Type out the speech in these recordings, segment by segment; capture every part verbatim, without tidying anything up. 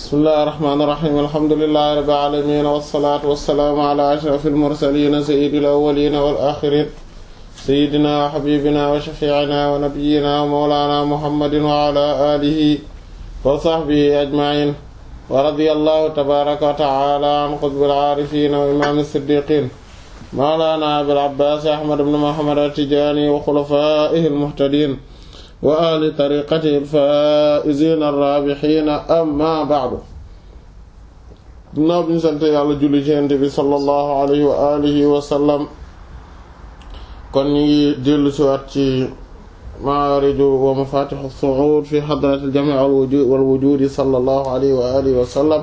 bismillahir rahmanir rahim alhamdulillahi rabbil alamin wassalatu wassalamu ala ashrafil mursalin sayyidil awwalin wal akhirin sayyidina wa habibina wa shafi'ina wa nabiyyina wa mawlana muhammadin wa ala alihi wa sahbihi ajma'in wa radiyallahu tabaraka wa ta'ala an qutbil arifin wa imam as-siddiqin mawlana abil abbas ahmad ibn muhammad at-tijani wa khulafaihi al-muhtadin wa ahli tariqatihi al-faa'izina ar-raabihiina amma ba'du. ginnaaw bi ñu sant yàlla julli ci Yonent bi sallallahu alayhi wa alihi wa sallam, kon ñu ngi dellu si waat ci ma'aariju wa mafaatihu as-su'uud fi hadrati al-jamii' wal wujuud sallallahu alayhi wa alihi wa sallam,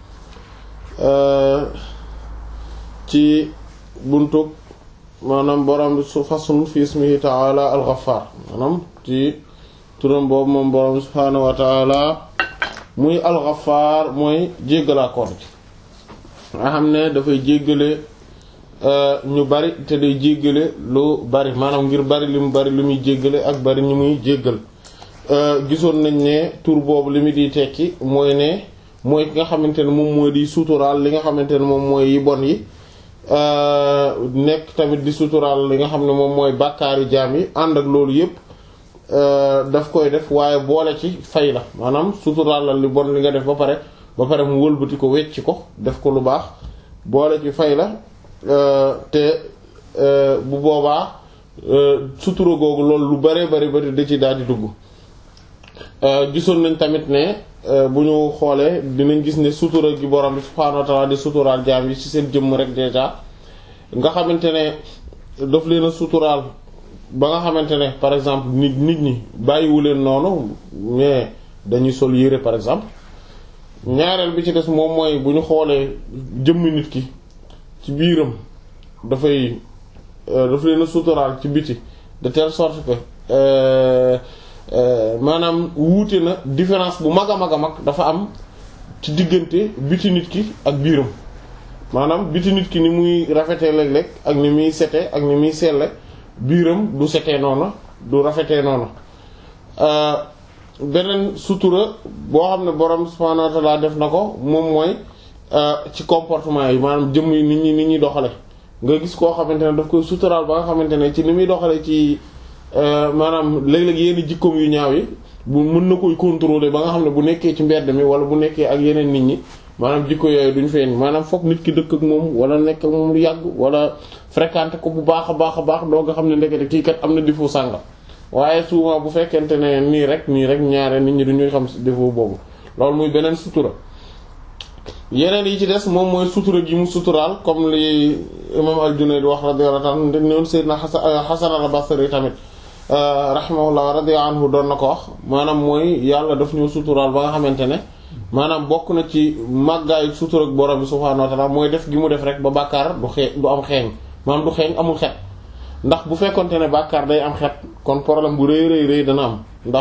ci buntu maanaam borom bi su faslun fi ismihi ta'ala al-Ghaffar, maanaam ci turam boobu moom borom subhaanahu wa ta'ala muy al-Ghaffar mooy jéggalaakoon ci nga xam ne dafay jéggale ñu bari te day jéggale lu bari maanaam ngir bari li mu bari li muy jéggale ak bari ñu muy jéggal. gisoon nañ ne tur boobu li mu di tekki mooy ne mooy ki nga xamante ne moom mooy di suturaal li nga xamante ne moom mooy yi bon yi nekk tamit di suturaal li nga xam ne moom mooy bàkkaari jaam yi ànd ak loolu yépp daf koy def waaye boole ci fay la maanaam suturaal la li bon li nga def ba pare ba pare mu wëlbati ko wecci ko def ko lu baax boole ci fay la te bu boobaa sutura googu loolu lu bare bari bari da ci daal di dugg. gisoon nañ tamit ne bu ñu xoolee dinañ gis ne sutura gi borom bi subhaanahu wa ta'ala di suturaal jaam yi ci seen jëmm rek déjà nga xamante ne daf leen a suturaal ba nga xamante ne par exemple nit nit ñi bàyyiwu leen noonu mais dañuy sol yére par exemple. ñaareel bi ci des moom mooy bu ñu xoolee jëmmi nit ki ci biiram dafay daf leen a suturaal ci biti de telle sorte que maanaam wuute na différence bu mag a mag a mag dafa am ci diggante biti nit ki ak biiram maanaam biti nit ki ni muy rafetee léeg-léeg ak ni muy sete ak ni muy selle biiram du setee noonu du rafetee noonu. beneen sutura boo xam ne borom subhaanahu wa ta'ala def na ko moom mooy ci comportement yi maanaam jëmm yi nit ñi nit ñi doxale nga gis koo xamante ne daf koy suturaal ba nga xamante ne ci ni muy doxale ci maanaam léeg-léeg yenn jikkoom yu ñaaw yi bu mën na koy contrôler ba nga xam ne bu nekkee ci mbedd mi wala bu nekkee ak yeneen nit ñi maanaam jikko yooyu duñ feeñ maanaam fokk nit ki dëkk ak moom wala nekk ak moom lu yàgg wala fréquenter ko bu baax a baax a baax doo nga xam ne ndekete kii kat am na défaut sàngam. waaye souvent bu fekkente ne nii rek nii rek ñaare nit ñi duñuy xam défaut boobu loolu muy beneen sutura. yeneen yi ci des moom mooy sutura gi mu suturaal comme li imam al-Junayd wax radiyallahu anhu te ñoom Seydina Hasan al-Basri tamit rahimahullah radiyallahu anhu doon na ko wax maanaam mooy yàlla daf ñu suturaal ba nga xamante ne maanaam bokk na ci màggaayu sutura ak borom bi subhaanahu wa ta'ala mooy def gi mu def rek ba bàkkaar du xee du am xeeñ maanaam du xeeñ amul xet. ndax bu fekkonte ne bàkkaar day am xet kon problème bu rëy rëy rëy dana am ndax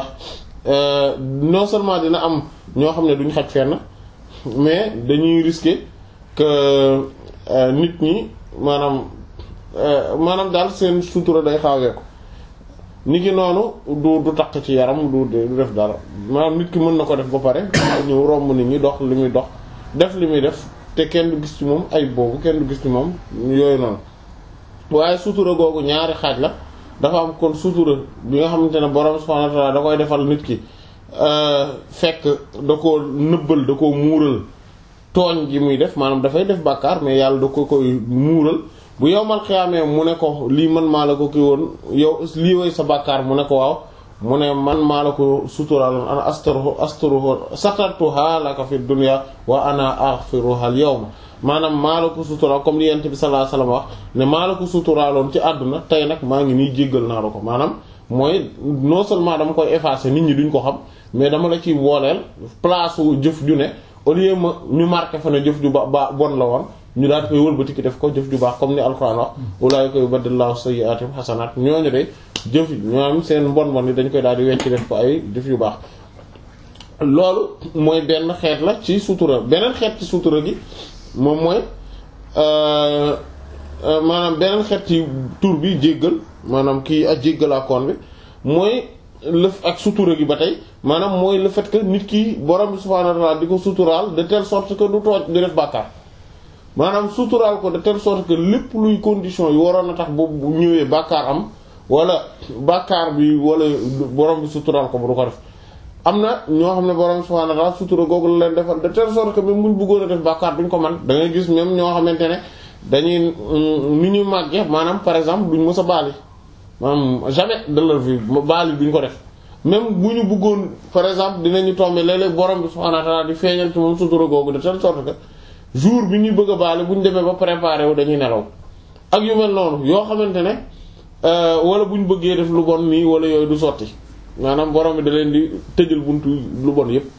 non seulement dina am ñoo xam ne duñ xaj fenn mais dañuy risquer que nit ñi maanaam maanaam daal seen sutura day xawee ko nit ki noonu du du takk ci yaram du du def dara maanaam nit ki mën na ko def ba pare ñëw romb nit ñi dox li muy dox def li muy def te kenn du gis ci moom ay boobu kenn du gis ci moom yooyu noonu. waaye sutura googu ñaari xaaj la dafa am kon sutura bi nga xamante ne borom subhanahu wa ta'ala da koy defal nit ki fekk da ko nëbbal da ko muural tooñ gi muy def maanaam dafay def bàkkaar mais yàlla da ko koy muural bu yowmal xiyaamee mu ne ko lii man maa la ko kii woon yow lii woy sa bàkkaar mu ne ko waaw mu ne man maa la ko suturaaloon ana astaruhu astaruhu satartuha laka fi dunya wa ana aghfiruha al yawma maanaam maa la ko suturaal comme li yent bi sallallahu alayhi wasallam wax ne maa la ko suturaaloon ci àdduna tey nag maa ngi nii jéggal naa la ko maanaam mooy non seulement dama koy effacer nit ñi duñ ko xam mais dama la ciy booleel place wu jëf ju ne au lieu ma ñu marqué fa ne jëf ju ba ba bon la woon ñu daal di koy wëlbati ki def ko jëf ju baax comme ni alxuraan wax ulaa'ika yubaddilullahu sayyi'aatihim hasanaat ñooñu de jëf yi ñoom seen mbon mbon yi dañ koy daal di wecc def ko ay jëf yu baax. loolu mooy benn xeet la ci sutura beneen xeet ci sutura gi moom mooy maanaam beneen xeet ci tur bi jéggal maanaam kii ak jéggalaakoon bi mooy lëf ak sutura gi ba tey maanaam mooy le fait que nit ki borom bi subhaanahu wa ta'ala di ko suturaal de telle sorte que du tooj di def bàkkaar maanaam suturaal ko de telle sorte que lépp luy condition yi waroon na tax boobu bu ñëwee bàkkaar am wala bàkkaar bi wala borom bi suturaal ko bu du ko def. am na ñoo xam ne borom subhaanahu wa ta'ala sutura googu la leen defal de telle sorte que même buñ bëggoon a def bàkkaar duñ ko man da ngay gis même ñoo xamante ne dañuy ni ñu màggee maanaam par exemple duñ mës a baali maanaam jamais de leur vie baali duñ ko def même bu ñu bëggoon par exemple dinañu tomber léeg-léeg borom bi subhaanahu wa ta'ala di feeñal ci moom sutura googu de telle sorte que jour bi ñuy bëgg a baali bu ñu demee ba préparer wu dañuy nelaw ak yu mel noonu yoo xamante ne wala bu ñu bëggee def lu bon nii wala yooyu du sotti. maanaam borom bi da leen di tëjal buntu lu bon yëpp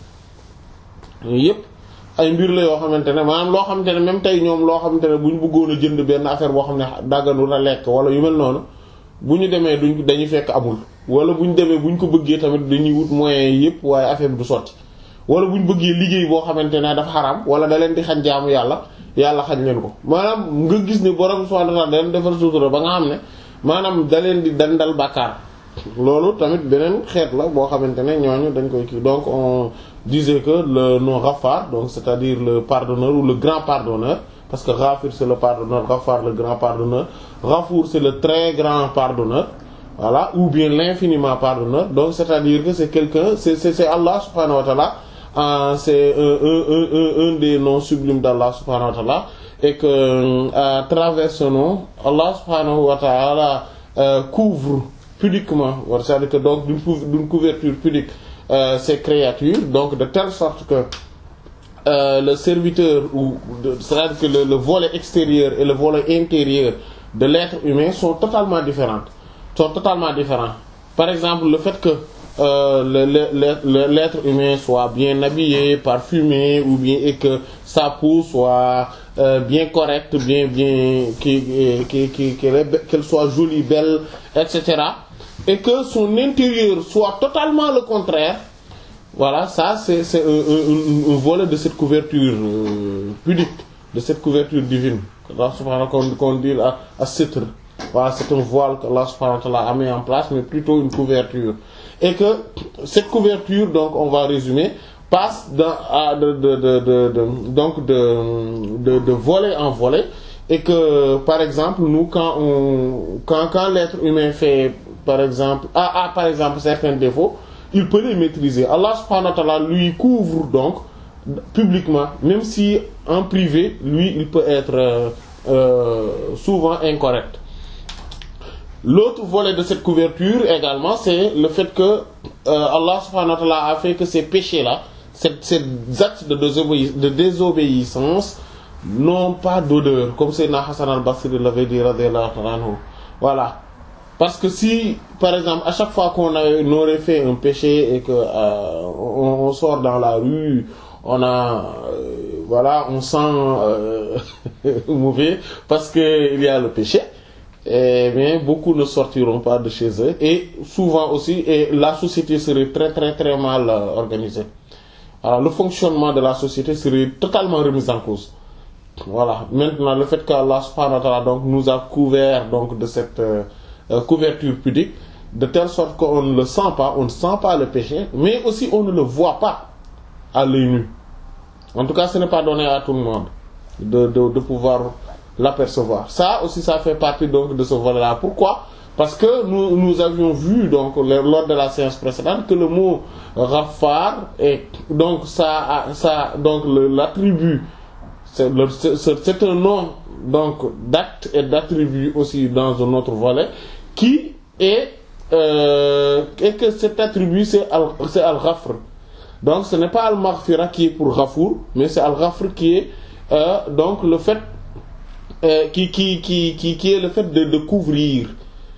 yëpp ay mbir la yoo xamante ne maanaam loo xamante ne même tey ñoom loo xamante ne bu ñu bëggoon a jënd benn affaire boo xam ne dagganul a lekk wala yu mel noonu bu ñu demee duñ dañuy fekk amul wala bu ñu demee bu ñu ko bëggee tamit dañuy wut moyens yëpp waaye affaire bi du sotti wala bu ñu bëggee liggéey boo xamante ne dafa xaraam wala da leen di xañ jaamu yàlla yàlla xañ leen ko maanaam nga gis ne borom subhanahu wa ta'ala da leen defal sutura ba nga xam ne maanaam da leen di dandal bàkkaar loolu tamit beneen xeet la boo xamante ne ñooñu dañ koy kii donc on disait que le nom Ghaffar donc c'est-à-dire le pardonneur ou le grand pardonneur parce que Ghafir c'est le pardonneur Ghaffar le grand pardonneur Ghafour c'est le très grand pardonneur voilà ou bien l'infiniment pardonneur donc c'est-à-dire que c'est quelqu'un c'est c'est c'est Allah subhanahu wa ta'ala euh, c'est un, un, un, un des noms sublimes d'Allah subhanahu wa ta'ala et que à travers ce nom Allah subhanahu wa ta'ala euh, couvre pudiquement c'est-à-dire que donc d'une d'une couverture pudique euh, ces créatures donc de telle sorte que euh, le serviteur ou de, c'est-à-dire que le, le volet extérieur et le volet intérieur de l'être humain sont totalement différents sont totalement différents par exemple le fait que euh, le, le, le, l'être humain soit bien habillé parfumé ou bien et que sa peau soit euh, bien correcte bien bien qui qui qui qu'elle soit jolie belle et cetera et que son intérieur soit totalement le contraire voilà ça c'est c'est un, un, un volet de cette couverture euh, pudique de cette couverture divine Allah subhanahu wa ta'ala qu'on dit à, à sitr voilà c'est un voile que Allah subhanahu wa ta'ala a mis en place mais plutôt une couverture et que cette couverture donc on va résumer passe dans à de de de de, de donc de, de de volet en volet et que par exemple nous quand on quand quand l'être humain fait par exemple a a par exemple certains défauts il peut les maîtriser Allah subhanahu wa ta'ala lui couvre donc publiquement même si en privé lui il peut être euh, euh, souvent incorrect. L'autre volet de cette couverture également c'est le fait que euh, Allah subhanahu wa ta'ala a fait que ces péchés là ces, ces actes de, désobéi- de désobéissance n'ont pas d'odeur comme Sayyidina Hassan al-Basri l'avait dit radiyallahu anhu voilà. Parce que si, par exemple, à chaque fois qu'on a, on aurait fait un péché et que euh, on, on sort dans la rue, on a, euh, voilà, on sent euh, mauvais parce que il y a le péché, eh bien, beaucoup ne sortiront pas de chez eux et souvent aussi, et la société serait très très très mal euh, organisée. Alors, le fonctionnement de la société serait totalement remis en cause. Voilà. Maintenant, le fait qu'Allah subhanahu wa ta'ala donc nous a couvert donc de cette euh, Euh, couverture pudique de telle sorte qu'on ne le sent pas on ne sent pas le péché mais aussi on ne le voit pas à l'œil nu en tout cas ce n'est pas donné à tout le monde de de, de pouvoir l'apercevoir ça aussi ça fait partie donc de ce volet-là pourquoi parce que nous nous avions vu donc lors de la séance précédente que le mot Ghaffar et donc ça ça donc le, l'attribut c'est, le, c'est, c'est un nom donc d'acte et d'attribut aussi dans un autre volet qui est euh, et que cet attribut c'est al c'est al-Ghafr donc ce n'est pas al-Maghfira qui est pour Ghafour mais c'est al-Ghafr qui est euh, donc le fait euh, qui, qui qui qui qui est le fait de, de couvrir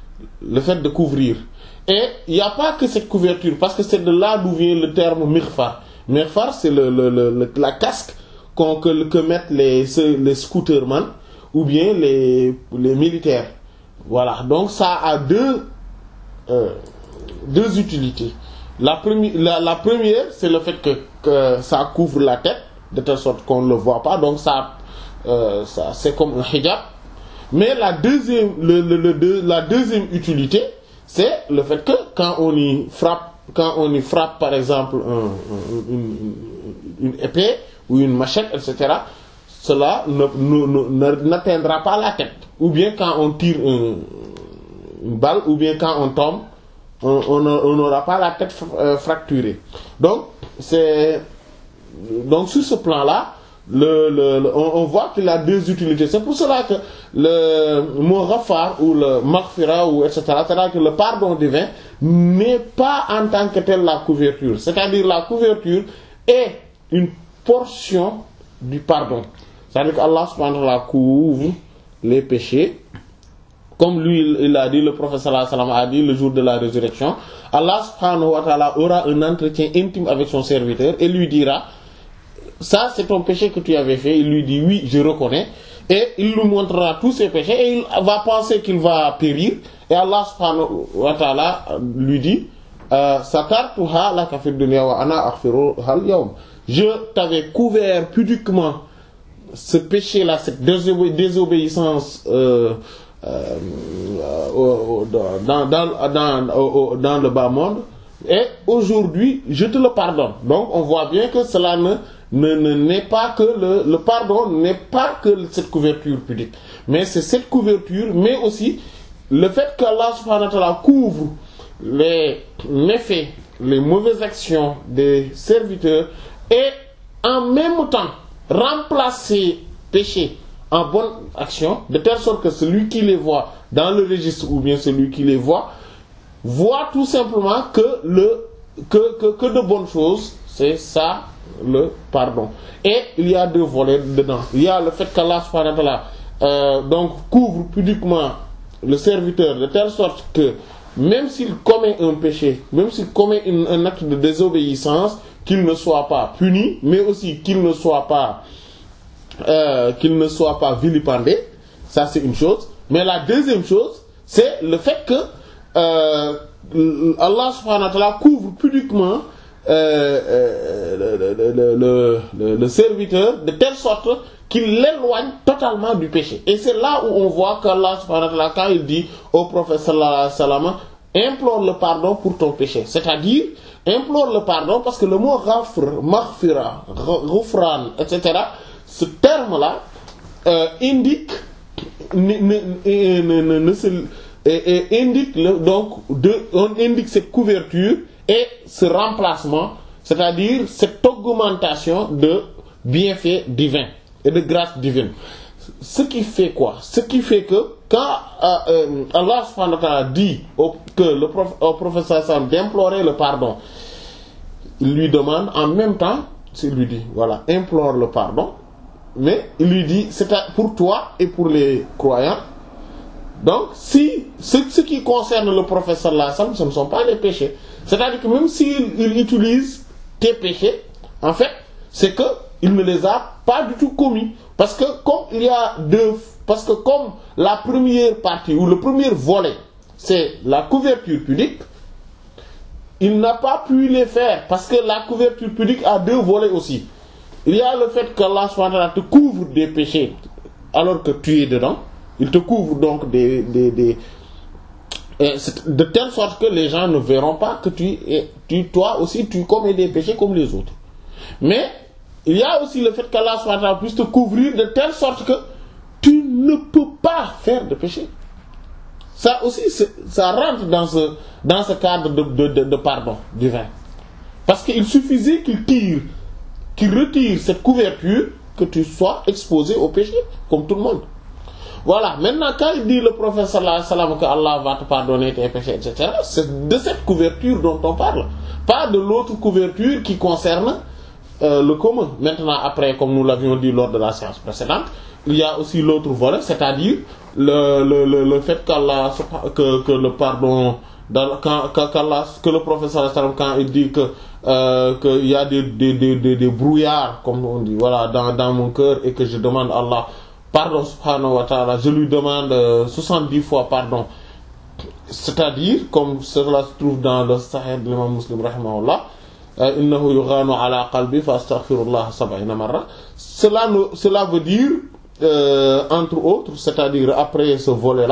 le fait de couvrir et il n'y a pas que cette couverture parce que c'est de là d'où vient le terme Mighfar Mighfar c'est le, le, le, le la casque qu'on que, que mettent les les scooterman ou bien les les militaires voilà donc ça a deux euh, deux utilités la première la, la première c'est le fait que, que ça couvre la tête de telle sorte qu'on ne le voit pas donc ça euh, ça c'est comme un hijab mais la deuxième le, le, le deux, la deuxième utilité c'est le fait que quand on y frappe quand on y frappe par exemple un, un, une, une épée ou une machette, et cetera, cela ne, ne, ne, n'atteindra pas la tête. Ou bien quand on tire un, une balle, ou bien quand on tombe, on, on n'aura pas la tête fracturée. Donc, c'est, donc sur ce plan-là, le, le, le, on, on voit qu'il a deux utilités. C'est pour cela que le mot ghafar ou le maghfira ou et cetera, c'est-à-dire que le pardon divin n'est pas en tant que tel la couverture. C'est-à-dire la couverture est une portion du pardon. C'est-à-dire qu'Allah subhanahu wa ta'ala couvre les péchés. Comme lui, il a dit, le prophète sallallahu alayhi wa sallam a dit le jour de la résurrection, Allah subhanahu wa ta'ala aura un entretien intime avec son serviteur et lui dira, ça c'est ton péché que tu avais fait. Il lui dit oui, je reconnais. Et il lui montrera tous ses péchés et il va penser qu'il va périr. Et Allah subhanahu wa ta'ala lui dit, satartuha laka fid dunya wa ana aghfiruha al-yawm. Je t'avais couvert pudiquement ce péché-là, cette désobé- désobéissance euh, euh, euh, dans, dans, dans, dans le bas monde. Et aujourd'hui, je te le pardonne. Donc on voit bien que cela ne Ne, ne, n'est pas que le, le pardon n'est pas que cette couverture pudique, mais c'est cette couverture, mais aussi le fait qu'Allah subhanahu wa ta'ala couvre les méfaits, les mauvaises actions des serviteurs et en même temps remplacer péché en bonne action, de telle sorte que celui qui les voit dans le registre ou bien celui qui les voit voit tout simplement que le que que, que de bonnes choses, c'est ça le pardon. Et il y a deux volets dedans. Il y a le fait qu'Allah subhanahu wa ta'ala euh, donc couvre pudiquement le serviteur de telle sorte que même s'il commet un péché, même s'il commet une, un acte de désobéissance, qu'il ne soit pas puni, mais aussi qu'il ne soit pas euh, qu'il ne soit pas vilipendé. Ça c'est une chose. Mais la deuxième chose, c'est le fait que euh, Allah subhanahu wa ta'ala couvre pudiquement Euh, euh, le, le, le, le, le serviteur de telle sorte qu'il l'éloigne totalement du péché. Et c'est là où on voit qu'Allah subhanahu wa ta'ala, quand il dit au prophète sallallahu alayhi wa sallam, implore le pardon pour ton péché, c'est-à-dire implore le pardon, parce que le mot ghafr, maghfira, ghufran, et cetera, ce terme-là euh, indique ne, ne, ne, ne, ne se, et, et indique le, donc de, on indique cette couverture et ce remplacement, c'est-à-dire cette augmentation de bienfaits divins et de grâce divine. Ce qui fait quoi? Ce qui fait que quand euh, euh, Allah subhanahu wa ta'ala dit au, que le prof, au prophète sallam d'implorer le pardon, il lui demande en même temps, il lui dit, voilà, implore le pardon, mais il lui dit, c'est pour toi et pour les croyants. Donc, si ce, ce qui concerne le prophète sallallahu alayhi wa sallam, ce ne sont pas les péchés. C'est-à-dire que même s'il il utilise tes péchés, en fait, c'est que il ne les a pas du tout commis. Parce que comme il y a deux, parce que comme la première partie ou le premier volet, c'est la couverture pudique, il n'a pas pu les faire parce que la couverture pudique a deux volets aussi. Il y a le fait qu'Allah subhanahu wa ta'ala te couvre des péchés alors que tu es dedans. Il te couvre donc des, des, des de telle sorte que les gens ne verront pas que tu, tu toi aussi tu commets des péchés comme les autres. Mais il y a aussi le fait qu'Allah subhanahu wa ta'ala puisse te couvrir de telle sorte que tu ne peux pas faire de péché. Ça aussi, ça rentre dans ce, dans ce cadre de, de, de, de pardon divin. Parce qu'il suffisait qu'il tire, qu'il retire cette couverture, que tu sois exposé au péché, comme tout le monde. Voilà, maintenant quand il dit le prophète sallallahu alayhi wa sallam que Allah va te pardonner tes péchés, et cetera, c'est de cette couverture dont on parle. Pas de l'autre couverture qui concerne euh, le commun. Maintenant, après, comme nous l'avions dit lors de la séance précédente, il y a aussi l'autre volet, c'est-à-dire le, le, le, le fait qu'Allah, que, que le pardon, dans, quand, qu'Allah, que le prophète sallallahu alayhi wa sallam, quand il dit que euh, qu'il y a des, des, des, des, des brouillards, comme on dit, voilà, dans, dans mon cœur, et que je demande à Allah pardon subhanahu wa ta'ala, je lui demande euh, soixante-dix fois pardon. C'est-à-dire, comme cela se trouve dans le Sahih de l'imam Muslim rahimahullah, innahu yughanu ala qalbi fa astaghfirullah sab'ina marra. Cela cela veut dire euh, entre autres, c'est-à-dire après ce volet-là,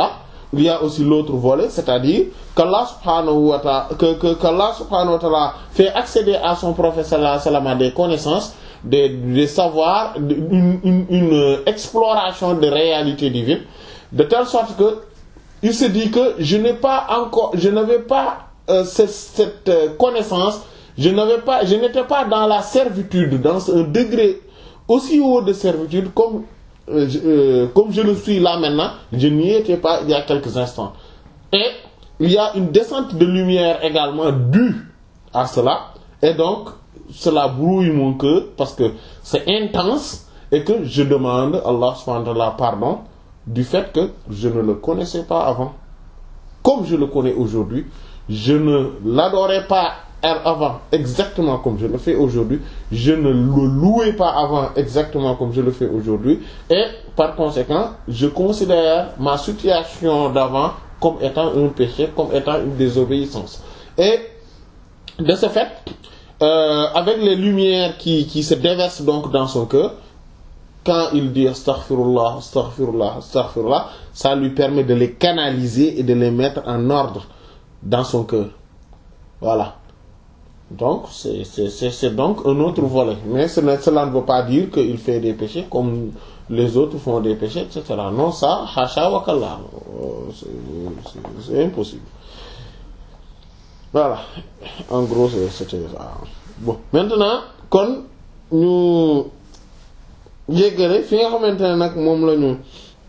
il y a aussi l'autre volet, c'est-à-dire qu'Allah subhanahu wa ta'ala que que qu'Allah subhanahu wa ta'ala fait accéder à son prophète sallallahu alayhi wa sallam à des connaissances, des des savoirs, une une une exploration de réalité divine, de telle sorte que il se dit que je n'ai pas encore, je n'avais pas euh, cette, cette euh, connaissance, je n'avais pas, je n'étais pas dans la servitude, dans un degré aussi haut de servitude comme euh, euh, comme je le suis là maintenant, je n'y étais pas il y a quelques instants. Et il y a une descente de lumière également due à cela, et donc cela brouille mon cœur parce que c'est intense et que je demande à Allah subhanahu wa ta'ala pardon du fait que je ne le connaissais pas avant. Comme je le connais aujourd'hui, je ne l'adorais pas avant exactement comme je le fais aujourd'hui, je ne le louais pas avant exactement comme je le fais aujourd'hui, et par conséquent, je considère ma situation d'avant comme étant un péché, comme étant une désobéissance. Et de ce fait, euh, avec les lumières qui, qui se déversent donc dans son cœur, quand il dit astaghfirullah, astaghfirullah, astaghfirullah, ça lui permet de les canaliser et de les mettre en ordre dans son cœur. Voilà. Donc, c'est, c'est, c'est, c'est donc un autre volet. Mais cela ne veut pas dire qu'il fait des péchés comme les autres font des péchés, et cetera. Non, ça, hasha wa kallah. C'est, c'est, c'est impossible. Voilà. En gros, c'est, c'était ça. Bon. Maintenant, kon, ñu jéggale fi nga xamante ne nag moom la ñu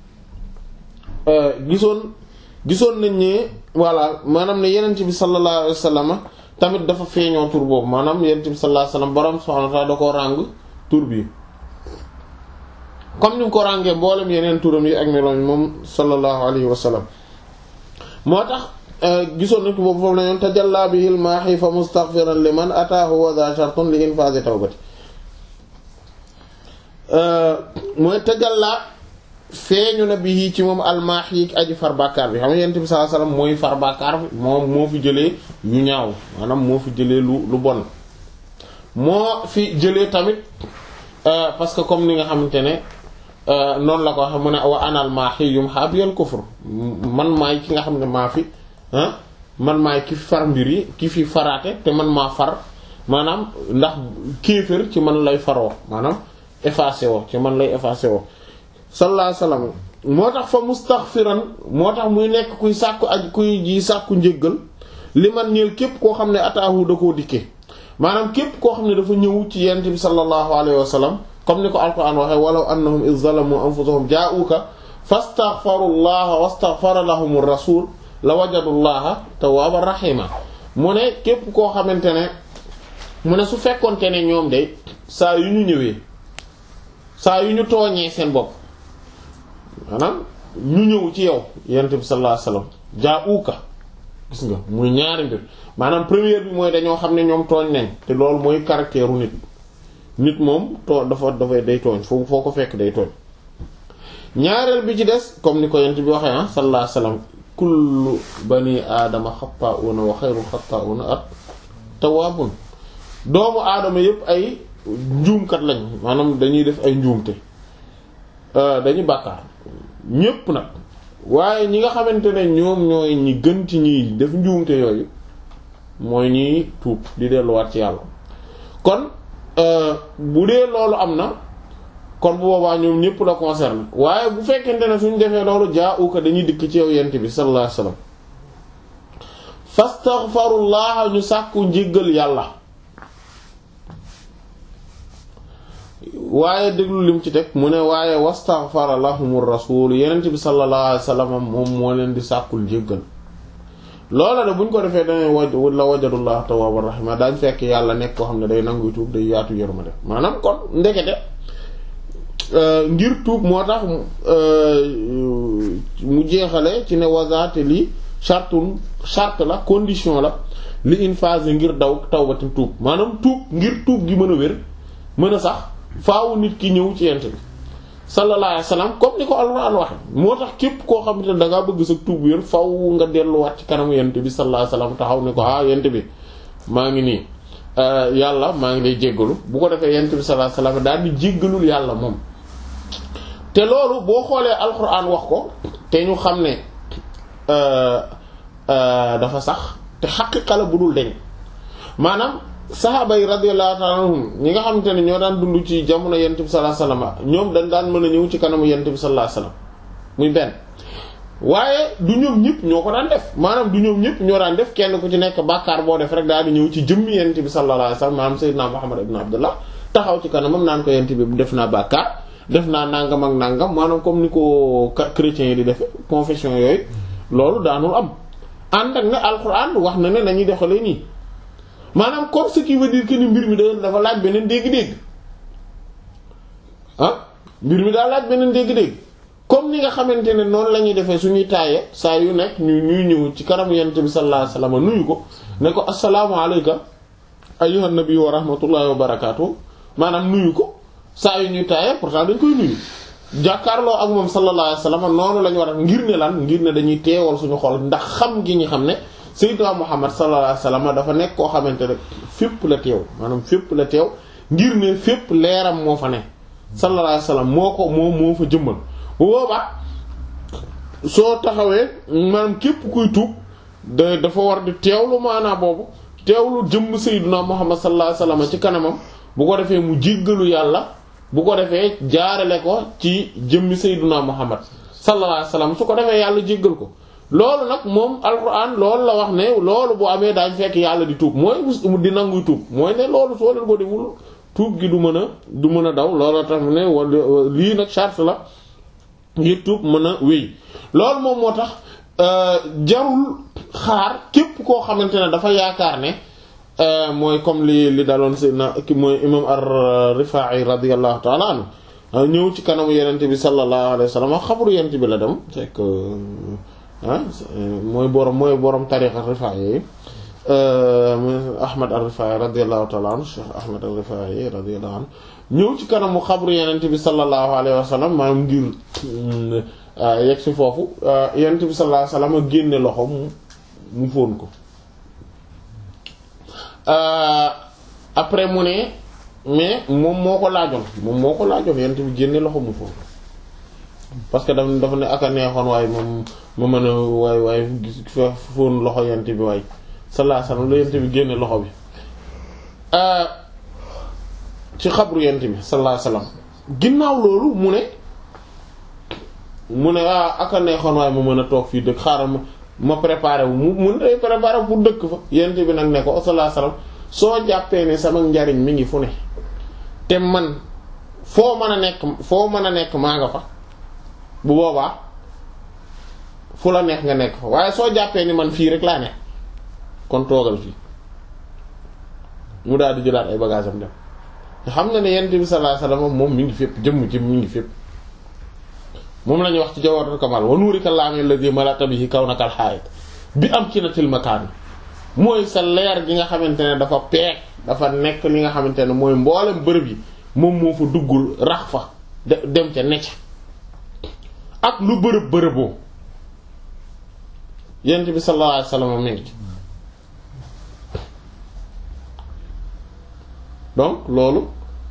gisoon gisoon nañ ne voilà maanaam ne yenent bi sallallahu alayhi wa sallam tamit dafa feeñoo tur boobu maanaam yenent bi sallallahu alayhi wa sallam borom subhanahu wa ta'ala da ko ràng tur bi comme ni mu ko ràngee mboolem yeneen turam yi ak meloom moom sallallahu alayhi wa sallam. moo tax gisoon nañ ko boobu foofu la ñoon tajalla bihil maahi fa mustaghfiran liman ataahu wa dha shartun li infazi tawbati mooy tajalla feeñu na bi ci moom almaax yi aji far bàkkaar bi xam nga yonent bi sallallahu alayhi wasallam mooy far bàkkaar bi moom moo fi jëlee yu ñaaw maanaam moo fi jëlee lu lu bon moo fi jëlee tamit parce que comme ni nga xamante ne noonu la ko wax mu ne wa anal maax yi yum habiyal kufr man maay ki nga xam ne maa fi ah man maay ki fi far mbir yi ki fi faraate te man maa far maanaam ndax kéefër ci man lay faroo maanaam effacé woo ci man lay effacé woo sallallahu alayhi wasallam moo tax fa mustaghfiran moo tax muy nekk kuy sàkku aj kuy ji sàkku njéggal li man ñeel képp koo xam ne ataahu da koo dikkee maanaam képp koo xam ne dafa ñëw ci yent bi sallallahu alayhi wasallam comme ni ko alquran waxee walaw annahum iz zalamu anfusahum jaa'uka fastaghfarullaha wastaghfara lahumur rasul la wajadullaha tawwaban rahima mu ne képp koo xamante ne mu ne su fekkonte ne ñoom de saa yu ñu ñëwee saa yu ñu tooñee seen bopp maanaam ñu ñëw ci yow yonent bi sallallahu alayhi wasallam jaa uuka gis nga muy ñaari mbir maanaam première bi mooy dañoo xam ne ñoom tooñ nañ te loolu mooy caractère u nit nit moom too dafa dafay day tooñ foo foo ko fekk day tooñ ñaareel bi ci des comme ni ko yonent bi waxee ah sallallahu alayhi wasallam kullu bani aadama xattaa'una wa xayrul xattaa'una at-tawwaabun doomu aadama yépp ay njuumkat lañ maanaam dañuy def ay njuumte dañuy bàkkaar ñépp nag waaye ñi nga xamante ne ñoom ñooy ñi gën ci ñi def njuumte yooyu mooy ñi tuub di delluwaat ci yàlla kon bu dee loolu am na kon bu boobaa ñoom ñépp la concerne waaye bu fekkente ne suñ defee loolu jaa uka dañuy dikk ci yow yent bi sallallahu alayhi wasallam fastaghfirullah ñu sàkku njéggal yàlla waaye déglu lim ci teg mu ne waaye wastaghfara lahumur rasul yenent bi sallallahu alayhi wasallam moom moo leen di sàkkul njéggal loola de buñ ko defee dañuy waj la wajadullah tawwabar rahima daañ fekk yàlla nekk koo xam ne day nanguy tuub day yaatu yërmande maanaam kon ndekete ngir tuub moo tax mu jeexale ci ne wazaate lii chartun charte la condition la li une phase ngir daw tawbatin tuub maanaam tuub ngir tuub gi mën a wér mën a sax faawu nit ki ñëw ci yent bi sallallahu alayhi wasallam comme ni ko Alxuraan waxe moo tax képp koo xam ne da ngaa bëgg sa tuub wér faaw nga delluwaat ci kanamu yent bi sallallahu alayhi wasallam taxaw ne ko ah yent bi maa ngi nii yàlla maa ngi lay jéggalu bu ko defee yent bi sallallahu alayhi wasallam daal di jéggalul yàlla moom te loolu boo xoolee Alxuraan wax ko te ñu xam ne dafa sax te xaqiqa la bu dul deñ maanaam saxaaba yi radiyallahu ta'ala anhum ñi nga xamante ne ñoo daan dund ci jamono yonent bi sallallahu alayhi wasallam ñoom dañ daan mën a ñëw ci kanamu yonent bi sallallahu alayhi wasallam muy benn waaye du ñoom ñëpp ñoo ko daan def maanaam du ñoom ñëpp ñoo daan def kenn ku ci nekk bàkkaar boo def rek daal di ñëw ci jëmmi yonent bi sallallahu alayhi wasallam maanaam sayyidina Muhammad ibn Abdullah taxaw ci kanamam naan ko yonent bi def naa bàkkaar def naa nangam ak nangam maanaam comme ni ko chrétiens yi di defe confession yooyu loolu daanul am ànd ak ne alxuraan wax na ne nañuy doxalee nii maanaam comme ce qui veut dire que ni mbir mi da dafa laaj beneen dégg-dégg ah mbir mi daa laaj beneen dégg-dégg comme ni nga xamante ne noonu la ñuy defee suñuy taaye saa yu nekk ñu ñuy ñëw ci kanam yonent bi sallallahu alayhi wasallam nuyu ko ne ko assalaamu alayka ayyuhan nabi wa rahmatullahi wa barakatuh maanaam nuyu ko saa yu ñuy taaye pourtant dañ koy nuyu jàkkaarloo ak moom sallallahu alayhi wasallam noonu la ñu war a ngir ne lan ngir ne dañuy teewal suñu xol ndax xam gi ñu xam ne sayyidina Muhammad sallallahu alayhi wasallam dafa nekk koo xamante ne fépp la teew maanaam fépp la teew ngir ne fépp leeram moo fa ne sallallahu alayhi wasallam moo ko moo moo fa jëmmal bu boobaa soo taxawee maanaam képp kuy tuub da dafa war di teewlu maanaa boobu teewlu jëmm sayyidina Muhammad sallallahu alayhi wasallam ci kanamam bu ko defee mu jéggalu yàlla bu ko defee jaarale ko ci jëmmi sayyidina Muhammad sallallahu alayhi wasallam su ko defee yàlla jéggal ko loolu nag moom alxuraan loolu la wax ne loolu bu amee daañ fekk yàlla di tuub mooy di nanguy tuub mooy ne loolu soo leen ko deful tuub gi du mën a du mën a daw loolu tax ne wala lii nag charte la ngir tuub mën a wéy loolu moom moo tax jarul xaar képp koo xamante ne dafa yaakaar ne mooy comme li li daloon si na ki mooy imam ar-Rifa'i radiyallahu ta'ala anhu ñëw ci kanamu yenente bi sallallahu alayhi wa sallam xabru yenente bi la dem c'est que ah mooy borom mooy borom tariqa Rifa'i yi Ahmad ar-Rifa'i radiyallahu ta'ala anhu Cheikh Ahmad ar-Rifa'i radiyallahu anhu ñëw ci kanamu xabru yenente bi sallallahu alayhi wa sallam maanaam ngir yegg si foofu yenente bi sallallahu alayhi wa sallam génne loxo mu mu fóon ko après mu ne mais moom moo ko laajoon moom moo ko laajoon yenente bi génne loxo mu fóon parce que dafa dafa ne ak a neexoon waaye moom ma mën a waaye waaye gis fa fóon loxo yenente bi waaye sallallahu alayhi wa sallam la yenente bi génne loxo bi ci xabru yent bi sallallahu alayhi wasallam ginnaaw loolu mu ne mu ne ah aka neexoon waaye ma mën a toog fii dëkk xaaral ma ma préparé wu mu mun day préparé pour dëkk fa yent bi nag ne ko sallallahu alayhi wasallam soo jàppee ne sama njariñ mi ngi fu ne te man foo mën a nekk foo mën a nekk maa nga fa bu boobaa fu la neex nga nekk fa waaye soo jàppee ni man fii rek laa nekk kon toogal fii mu daal di jëlaat ay bagages am dem te xam nga ne yonent bi sallallahu alayhi wasallam moom mi ngi fépp jëmm ci mi ngi fépp moom la ñuy wax ci Jawharatul Kamal wa nuurika llahi alladhi mala'ta bihi kawnaka al-haa'it bi amkinatil makaan mooy sa leer gi nga xamante ne dafa peek dafa nekk li nga xamante ne mooy mboolem bërëb yi moom moo fa duggul rax fa dem ca necc ak lu bërëb bërëboo yonent bi sallallahu alayhi wasallam mi ngi ci donc loolu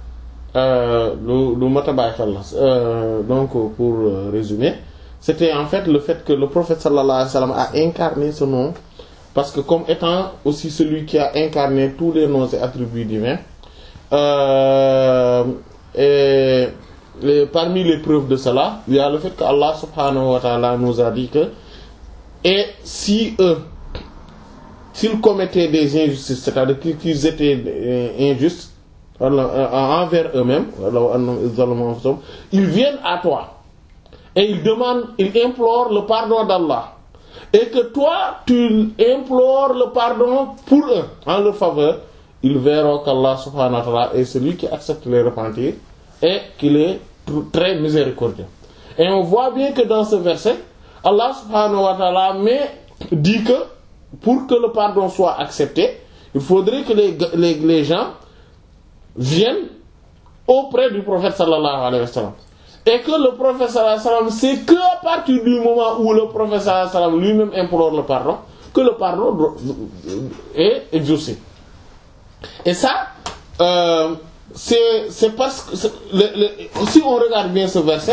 lu lu mat a bàyyi xel la donc pour résumer c'était en fait le fait que le prophète sallallahu alayhi wa sallam a incarné ce nom parce que comme étant aussi celui qui a incarné tous les noms et attributs divins euh, et, et parmi les preuves de cela il y a le fait que Allah subhanahu wa ta'ala nous a dit que et si eux s'ils commettaient des injustices, c'est-à-dire qu'ils étaient injustes envers eux-mêmes, ils viennent à toi et ils demandent, ils implorent le pardon d'Allah. Et que toi, tu implores le pardon pour eux, en leur faveur, ils verront qu'Allah subhanahu wa ta'ala est celui qui accepte les repentirs et qu'il est très miséricordieux. Et on voit bien que dans ce verset, Allah subhanahu wa ta'ala dit que pour que le pardon soit accepté, il faudrait que les, les, les gens viennent auprès du prophète sallallahu alayhi wa sallam. Et que le prophète sallallahu alayhi wa sallam, c'est qu'à partir du moment où le prophète sallallahu alayhi wa sallam lui-même implore le pardon, que le pardon est exaucé. Et ça, euh, c'est, c'est parce que, c'est, le, le, si on regarde bien ce verset,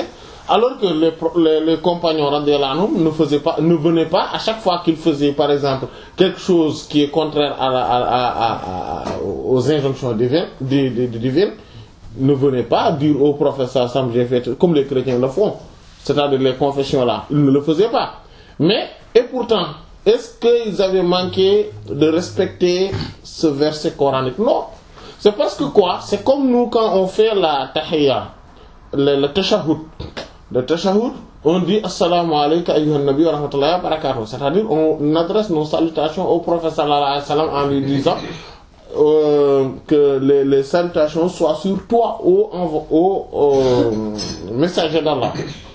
Alors que les, les, les compagnons radiyallahu anhum ne faisaient pas, ne venaient pas à chaque fois qu'ils faisaient, par exemple, quelque chose qui est contraire à la, à, à, à, à, aux injonctions divines, divines, ne venaient pas dire au prophète sallallahu alayhi wa sallam, j'ai fait, comme les chrétiens le font, c'est-à-dire les confessions là, ils ne le faisaient pas. Mais, et pourtant, est-ce qu'ils avaient manqué de respecter ce verset coranique? Non. C'est parce que quoi? C'est comme nous quand on fait la tahiyya, le, le tashahhud. Le tashahhud, on dit assalamu alayka ayyuhan nabi wa rahmatullahi wa barakatuh. C'est-à-dire, on adresse nos salutations au prophète sallallahu alayhi wa sallam en lui disant euh, que les, les salutations soient sur toi, au, au, au messager d'Allah.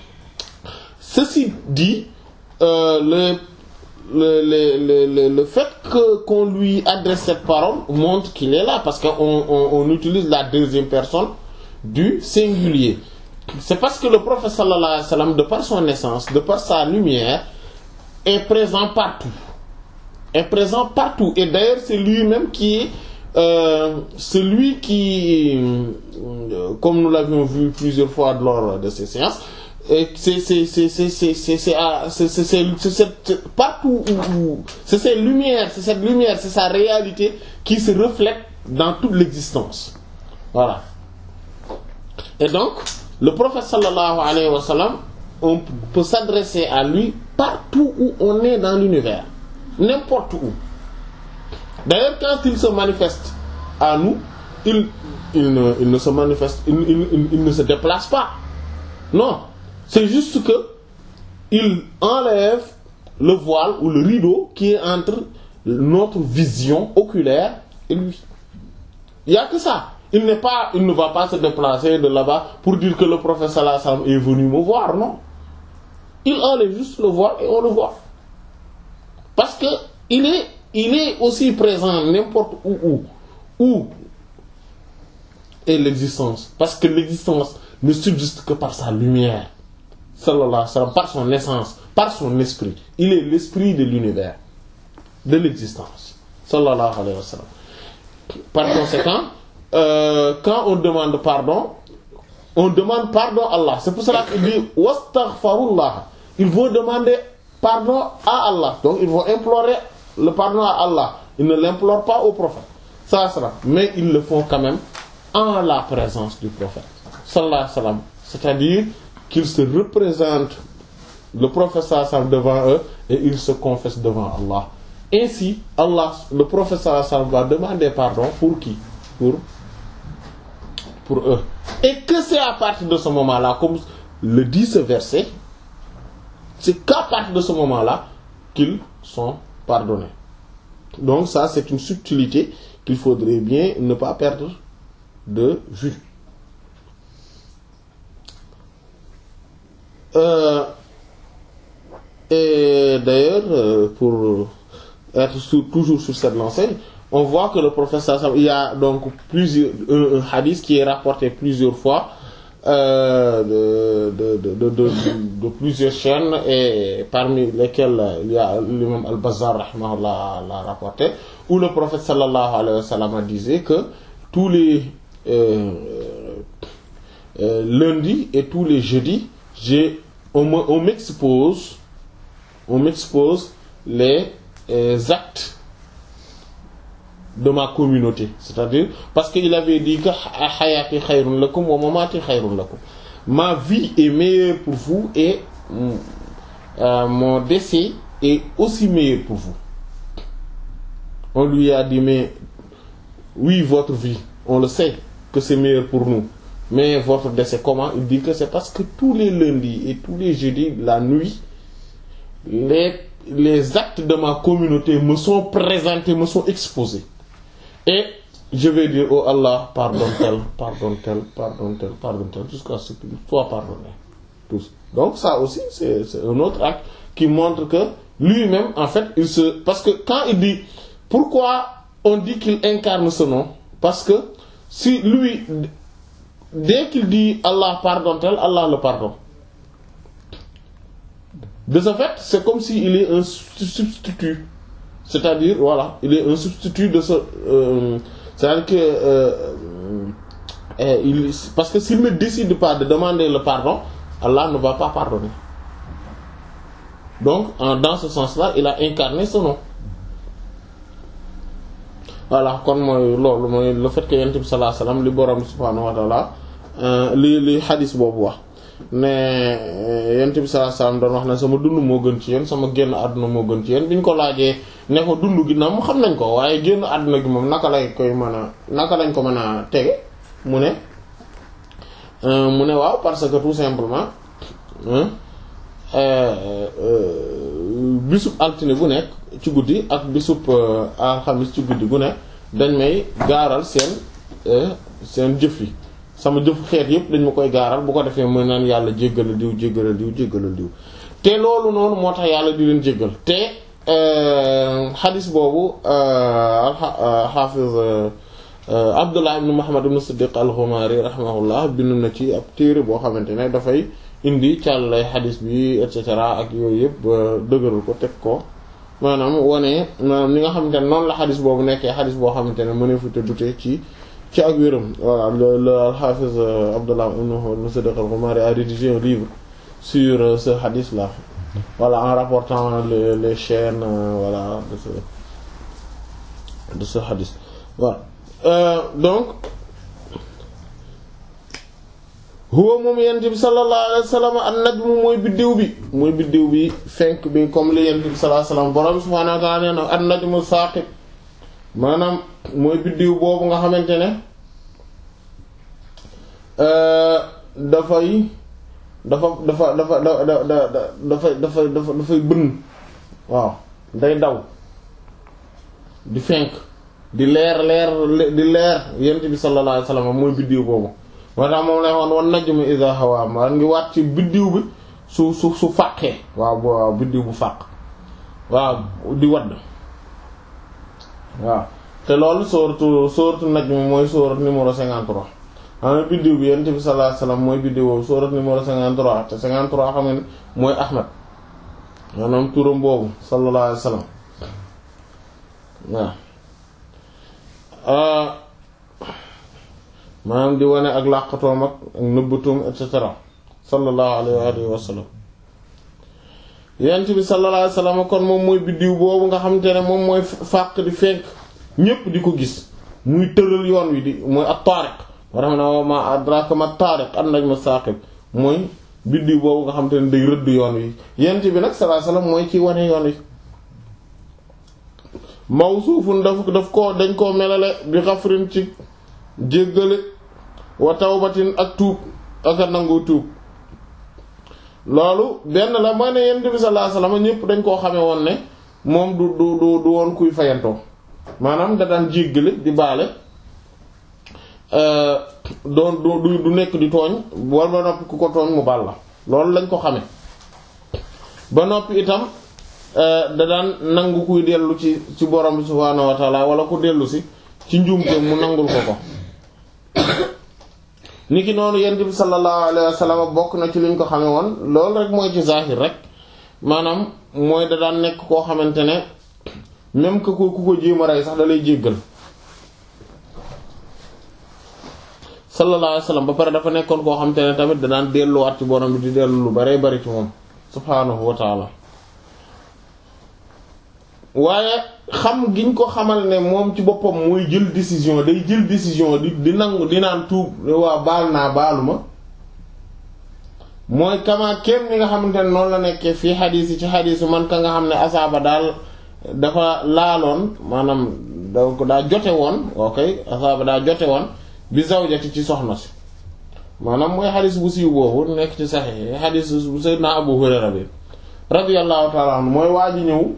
Ceci dit, euh, le, le, le, le, le fait que, qu'on lui adresse cette parole montre qu'il est là, parce qu'on on, on utilise la deuxième personne du singulier. C'est parce que le prophète sallallahu alayhi wa sallam, de par son essence, de par sa lumière, est présent partout. Est présent partout. Et d'ailleurs, c'est lui-même qui est euh, celui qui, euh, comme nous l'avions vu plusieurs fois lors de ces séances, c'est c'est c'est c'est c'est c'est c'est c'est cette partout où c'est cette lumière, c'est cette lumière, c'est sa réalité qui se reflète dans toute l'existence. Voilà. Et donc, le prophète sallallahu alayhi wa sallam, on peut s'adresser à lui partout où on est dans l'univers, n'importe où. D'ailleurs, quand il se manifeste à nous, il il ne il ne se manifeste, il il, il, il ne se déplace pas. Non. C'est juste que il enlève le voile ou le rideau qui est entre notre vision oculaire et lui. Il n'y a que ça. Il n'est pas, il ne va pas se déplacer de là-bas pour dire que le prophète sallallahu alayhi wa sallam est venu me voir, non. Il enlève juste le voile et on le voit. Parce que il est, il est aussi présent n'importe où, où, où est l'existence. Parce que l'existence ne subsiste que par sa lumière. Sallallahu alayhi wa sallam, par son essence, par son esprit. Il est l'esprit de l'univers, de l'existence. Sallallahu alayhi wa sallam. Par conséquent, euh, quand on demande pardon, on demande pardon à Allah. C'est pour cela qu'il dit wastaghfarullah. Ils vont demander pardon à Allah. Donc ils vont implorer le pardon à Allah. Ils ne l'implorent pas au prophète. Ça sera. Mais ils le font quand même en la présence du prophète. Sallallahu alayhi wa sallam. C'est-à-dire qu'ils se représentent le prophète sallallahu alayhi wa sallam devant eux et ils se confessent devant Allah. Ainsi, Allah, le prophète sallallahu alayhi wa sallam va demander pardon pour qui? Pour, pour eux. Et que c'est à partir de ce moment-là, comme le dit ce verset, c'est qu'à partir de ce moment-là qu'ils sont pardonnés. Donc ça, c'est une subtilité qu'il faudrait bien ne pas perdre de vue. Euh, et d'ailleurs, euh, pour être sur, toujours sur cette lancée, on voit que le prophète sallallahu alayhi wa sallam, il y a donc plusieurs, un, un hadith qui est rapporté plusieurs fois euh, de, de, de, de, de, de plusieurs chaînes, et parmi lesquelles il y a l'imam Al-Bazzar rahimahullah l'a rapporté, où le prophète sallallahu alayhi wa sallam disait que tous les euh, euh, lundis et tous les jeudis, j'ai, on, me, on m'expose, on m'expose les euh, actes de ma communauté, c'est-à-dire parce qu'il avait dit que hayati khayrun lakum wa mamati khayrun lakum, ma vie est meilleure pour vous et euh, mon décès est aussi meilleur pour vous. On lui a dit mais oui, votre vie, on le sait que c'est meilleur pour nous. Mais votre décès, comment? Il dit que c'est parce que tous les lundis et tous les jeudis, la nuit, les, les actes de ma communauté me sont présentés, me sont exposés. Et je vais dire, oh Allah, pardonne-t-elle, pardonne-t-elle, pardonne-t-elle, pardonne-t-elle, jusqu'à ce qu'il soit pardonné. Tous. Donc ça aussi, c'est, c'est un autre acte qui montre que lui-même, en fait, il se... Parce que quand il dit, pourquoi on dit qu'il incarne ce nom? Parce que si lui... Dès qu'il dit Allah pardonne-t-elle, Allah le pardonne. De ce fait, c'est comme s'il est un substitut. C'est-à-dire, voilà, il est un substitut de ce... Euh, c'est-à-dire que... Euh, euh, il, parce que s'il ne décide pas de demander le pardon, Allah ne va pas pardonner. Donc dans ce sens-là il a incarné ce nom. Voilà kon mooy loolu mooy le fait que yonent bi sallallahu alayhi wasallam li borom subhaanahu wa ta'ala li li xadis boobu wax ne yonent bi sallallahu alayhi wasallam doon wax ne sama dund moo gën ci yéen sama génn àdduna moo gën ci yéen bi ñu ko laajee ne ko dund gi na mu xam nañ ko waaye génn àdduna gi moom naka lay koy mën a naka lañ ko mën a tege mu ne mu ne waaw parce que tout simplement bisub altine bu nekk ci guddi ak bisub alxamis ci guddi gu nekk dañ may gaaral seen seen jëf yi sama jëf xeet yépp dañ ma koy gaaral bu ko defee mën naan yàlla jéggalal diw jéggalal diw jéggalal diw te loolu noonu moo tax yàlla di leen jéggal te xadis boobu xaafiz Abdullah ibn Muhammad ibn Siddiq al-Ghumari rahimahullah bind na ci ab téere boo xamante ne dafay indi càllay xadis bi et cetera ak yooyu yëpp ba dëgëral ko teg ko maanaam wane maanaam li nga xamante ne noonu la xadis boobu nekkee xadis boo xamante ne mënefu te dute ci ci ak wéram voilà le al-Hafiz Abdullah ibn Siddiq al-Ghumari a rédigé un livre sur ce hadith là voilà en rapportant les les chaînes voilà de ce de ce hadith voilà euh, donc huwa moom yent bi sallallahu alayhi wa sallam an-najmu mooy biddiw bi mooy biddiw bi fenk bi comme li yent bi sallallahu alayhi wa sallam borom subhaanahu wa ta'ala nee na an-najmu saaqib maanaam mooy biddiw boobu nga xamante ne dafay dafa dafa dafa da da da dafay dafa dafa dafay bënn waaw day daw di fenk di leer leer di leer yent bi sallallahu alayhi wa sallam mooy biddiw boobu moo tax moom lay waxoon wan najmu idha hawa ma ngi waat ci biddiw bi su su su fàqee waaw waaw biddiw bu fàq waaw di wadd waaw te loolu sooratu sooratu najm mooy sooratu numéro cinquante-trois xam ne biddiw bi yonent bi sallallahu alayhi wasallam mooy biddiw boobu sooratu numéro cinquante-trois te cinquante-trois xam ne mooy Ahmad maanaam turam boobu sallallahu alayhi wasallam waaw maanaam di wane ak làqatoom ak ak nëbbatoom et cetera sallallahu alayhi wa sallam yonent bi sallallahu alayhi wasallam kon moom mooy biddiw boobu nga xamante ne moom mooy fàq di fenk ñépp di ko gis muy tëral yoon wi di mooy at-Taariq war xam ne wa ma adraka ma at-Taariq an-najmu as-Saaqib mooy biddiw boobu nga xamante ne day rëdd yoon wi yonent bi nag sallallahu alayhi wasallam mooy ci wane yoon wi mawsuufun daf daf ko dañ koo melale bi xafrin ci jéggale wa tawbatin ak tuub ak a nangu tuub loolu benn la mooy ne yonent bi sallallahu alayhi wasallam ñépp dañ koo xame woon ne moom du du du du woon kuy fayantoo maanaam da daan jéggale di baale doon du du nekk di tooñ wala ba noppi ku ko tooñ mu baal la loolu lañ ko xame ba noppi itam da daan nangu kuy dellu ci ci borom bi subhaanahu wa ta'ala wala ku dellu si ci njuumte mu nangul ko ko niki noonu yonent bi sallallahu alayhi wa sallam bokk na ci liñ ko xame woon loolu rek mooy ci zahir rek maanaam mooy da daan nekk koo xamante ne même que ku ko jéem a rey sax da lay jéggal sallallahu alayhi wa sallam ba pare dafa nekkoon koo xamante ne tamit da daan delluwaat ci borom bi di dellu lu bare bari ci moom subhaanahu wa ta'ala waaye xam giñ ko xamal ne moom ci boppam mooy jël décision day jël décision di di nangu di naan tuub waa baal naa baalu ma mooy kama kem ni nga xamante ne noonu la nekkee fii xadiis yi ci xadiisu man ka nga xam ne asaaba daal dafa laaloon maanaam da ko daa jote woon ok asaaba daa jote woon bi zawjati ci soxna si maanaam mooy xadiis bu siiw boobu nekk ci saxiix xadiis bu sayyidina Abu Hurayra bi radiyallahu ta'ala anhu mooy waa ji ñëw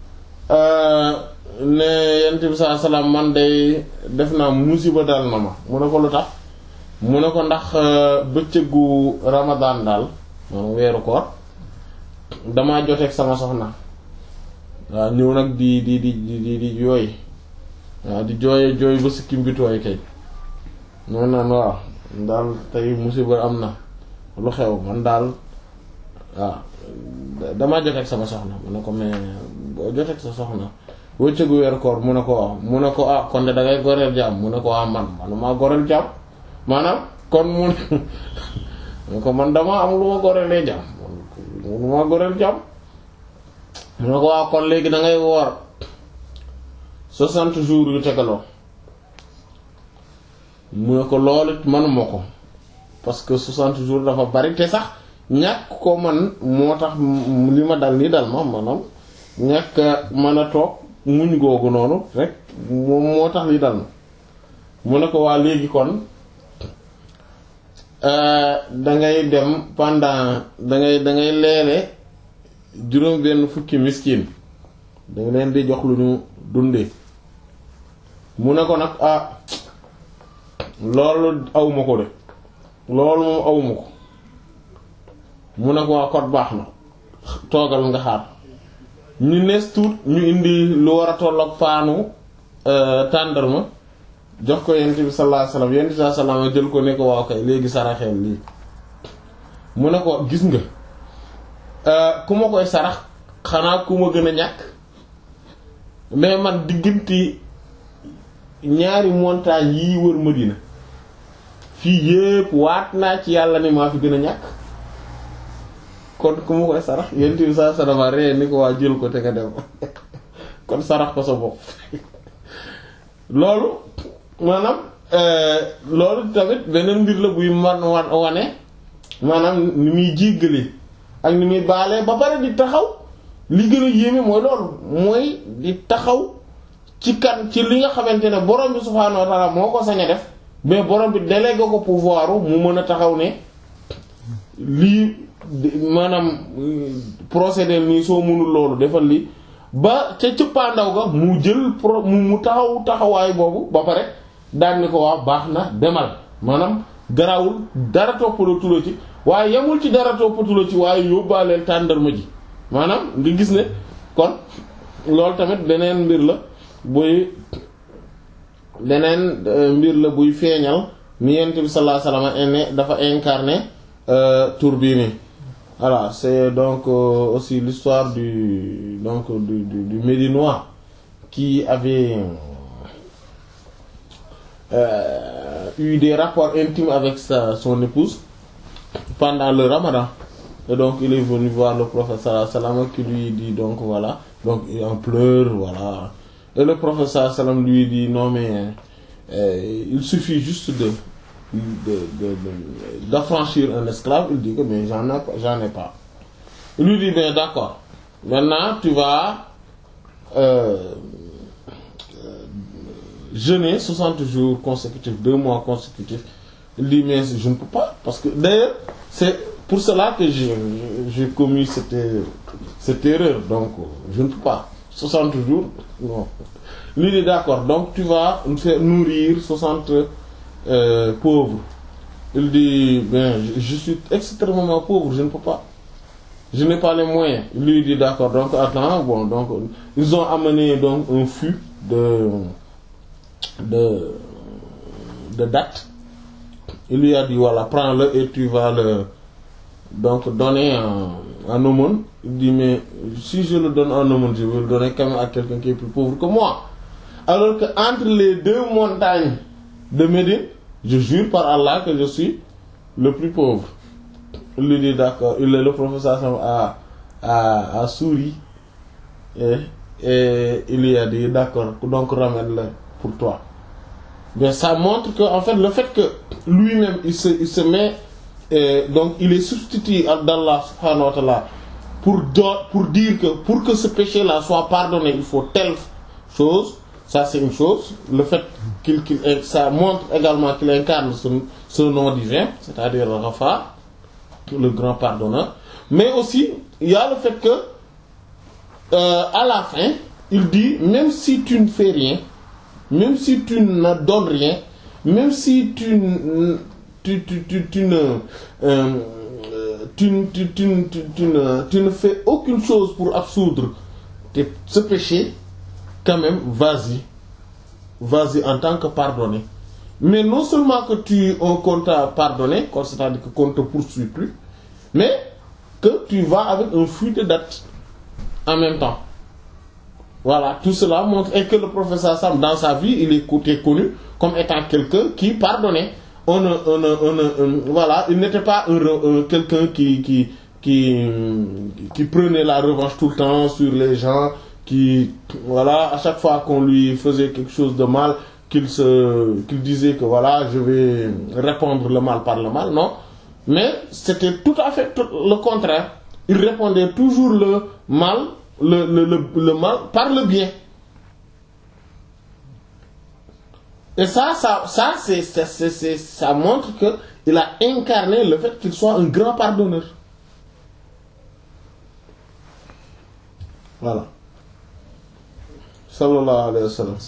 ne yonent bi sallallahu alayhi wasallam man day def naa musiba dal na ma mu ne ko lu tax mu ne ko ndax bëccëgu Ramadan daal moom weeru koor damaa joteeg sama soxna waaw ñëw nag di di di di di jooy waaw di jooye jooy ba sikkim bi tooy kay noonu naan waaw daal tey musiba am na lu xew man daal waaw damaa joteeg sama soxna mu ne ko mais boo joteeg sa soxna boo cëgu weeru koor mu ne ko waaw mu ne ko ah kon de dangay goreel jaam mu ne ko ah man manumaa goreel jaam maanaam kon mu mu ne ko man dama am lu ma gorelee jàmm lu ma goreel jàmm mu ne ko waaw kon léegi da ngay woor soixante jours yu tegaloo mu ne ko loolu it manuma ko parce que soixante jours dafa bari te sax ñàkk ko man moo tax li ma dal nii dal ma maanaam ñàkk mën a toog muñ googu noonu rek moom moo tax li dal ma mu ne ko waa léegi kon dangay dem pendant dangay dangay leele juróom benn fukki miskin danga leen di jox lu ñu dundee mu ne ko nag ah loolu awma ko de loolu moom awma ko mu ne ko waa kot baax na toogal nga xaar ñu nees tuut ñu indi lu war a tolloog paanu tàndarma jox ko yent bi sallallahu alayhi wasallam yent bi sallallahu alayhi wasallam jël ko ne ko waaw kay léegi saraxeel lii mu ne ko gis nga ku ma koy sarax xanaa ku ma gën a ñàkk mais man diggante ñaari montagne yi wër Madina fii yépp waat naa ci yàlla ne maa fi gën a ñàkk kon ku ma koy sarax yent bi sallallahu alayhi wasallam ree ni ko waa jël ko te nga dem kon sarax ko sa bopp loolu maanaam loolu tamit beneen mbir la buy man wan wane maanaam ni muy jéggale ak ni muy baalee ba pare di taxaw li gën a yéeme mooy loolu mooy di taxaw ci kan ci li nga xamante ne borom bi subhaanahu wa ta'ala moo ko sañ a def mais borom bi délégué ko pouvoir mu mën a taxaw ne lii maanaam procéder nii soo mënul loolu defal lii ba ca cëppaandaw ga mu jël pro mu taxaw taxawaay boobu ba pare daan ni ko waaw baax na demal maanaam garawul dara toppaloo la ci waaye yemul ci dara toppatula ci waaye yóbbaaleel tàndarma ji maanaam nga gis ne kon loolu tamit beneen mbir la buy beneen mbir la buy feeñal ni yent bi sallallahu alayhi wasallam ne dafa incarné tur bii nii voilà c'est donc euh, aussi l'histoire du donc du du, du Médinois qui avait euh, eu des rapports intimes avec sa son épouse pendant le Ramadan et donc il est venu voir le prophète sallallahu alayhi wasallam qui lui dit donc voilà donc il en pleure voilà et le prophète sallallahu alayhi wasallam lui dit non mais euh, il suffit juste de de de de d'affranchir un esclave. Il dit que mais j'en ai pas j'en ai pas il lui dit bien d'accord maintenant tu vas euh, euh, jeûner soixante jours consécutifs deux mois consécutifs. Il dit mais je ne peux pas parce que d'ailleurs c'est pour cela que j'ai j'ai commis cette cette erreur donc je ne peux pas soixante jours non. Lui dit d'accord donc tu vas faire nourrir soixante euh, pauvres. Il dit ben je, je suis extrêmement pauvre je ne peux pas je n'ai pas les moyens. Il lui dit d'accord donc attends bon donc ils ont amené donc un fût de de de dattes. Il lui a dit voilà prends-le et tu vas le donc donner en, en aumône. Il dit mais si je le donne en aumône je vais le donner quand même à quelqu'un qui est plus pauvre que moi. Alors que entre les deux montagnes de Médine, je jure par Allah que je suis le plus pauvre. Il lui dit d'accord. Il le professeur a a a souri et et il lui a dit d'accord donc ramène-le pour toi. Mais ça montre que en fait le fait que lui-même il se il se met euh, donc il est substitut d'Allah subhanahu wa ta'ala pour do, pour dire que pour que ce péché-là soit pardonné il faut telle chose. Ça c'est une chose. Le fait qu'il qu'il ça montre également qu'il incarne ce, ce nom divin, c'est-à-dire Ghafar, le grand pardonneur. Mais aussi il y a le fait que euh, à la fin il dit même si tu ne fais rien, même si tu ne donnes rien, même si tu tu tu tu, tu ne euh, tu, tu, tu, tu, tu ne tu ne fais aucune chose pour absoudre tes, ce péché, quand même vas-y vas-y en tant que pardonné. Mais non seulement que tu on qu'on t'a pardonné, c'est-à-dire que qu'on te poursuit plus, mais que tu vas avec un flux de dattes en même temps. Voilà, tout cela montre et que le professeur Sam dans sa vie il est connu comme étant quelqu'un qui pardonnait on ne on ne on ne voilà, il n'était pas un, un quelqu'un qui qui qui qui prenait la revanche tout le temps sur les gens, qui voilà, à chaque fois qu'on lui faisait quelque chose de mal, qu'il se qu'il disait que voilà, je vais répondre le mal par le mal, non. Mais c'était tout à fait tout le contraire. Il répondait toujours le mal, le le le, le mal par le bien. Et ça, ça, ça, c'est, c'est, c'est, c'est, ça montre que il a incarné le fait qu'il soit un grand pardonneur. Voilà. Sallallahu alayhi wa sallam.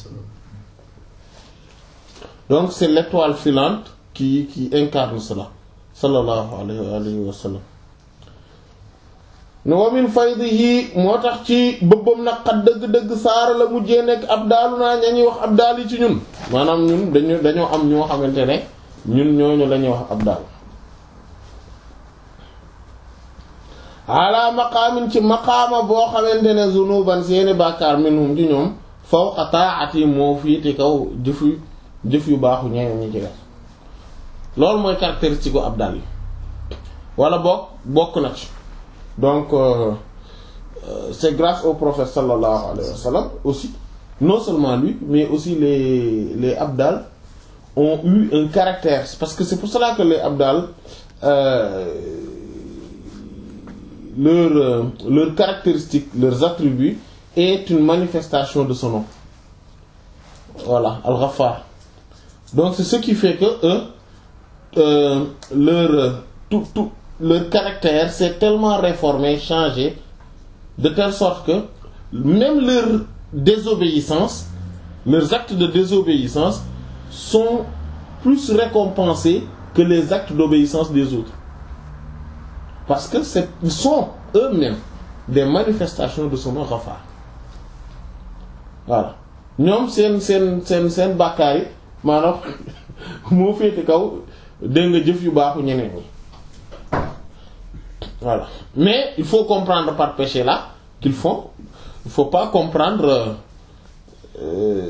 Donc c'est l'étoile filante qui, qui incarne cela. Sallallahu alayhi wa sallam. no wa min faydihi moo tax ci bëbbam nag xat dëgg-dëgg saara la mujjee nekk ab daalu naa ña ñuy wax ab daal yi ci ñun maanaam ñun dañu dañoo am ñoo xamante ne ñun ñooñu la ñuy wax ab daal ala maqaamin ci maqaama boo xamante ne zunuban seeni bàkkaar minhum ci ñoom fawqa taa'ati moo fiiti kaw jëf yu jëf yu baaxu ñeneen ñi ci def loolu mooy caractéristique gu ab daal yi wala bokk bokk na ci. Donc, euh, euh, c'est grâce au prophète sallallahu alayhi wa sallam aussi, non seulement lui, mais aussi les, les abdal ont eu un caractère. Parce que c'est pour cela que les abdal, euh, leur, euh, leurs caractéristiques, leurs attributs, est une manifestation de son nom. Voilà, Al-Ghaffar. Donc, c'est ce qui fait que eux, euh, leur, tout, tout, leur caractère s'est tellement réformé, changé, de telle sorte que même leur désobéissance, leurs actes de désobéissance sont plus récompensés que les actes d'obéissance des autres. Parce que c'est, ils sont eux-mêmes des manifestations de son nom Ghaffar. Voilà. ñoom seen seen seen seen bàkkaar yi maanaam moo féete kaw dégg nga jëf yu baaxu ñeneen ñi. Voilà. Mais il faut comprendre par péché là qu'ils font. Il faut pas comprendre euh,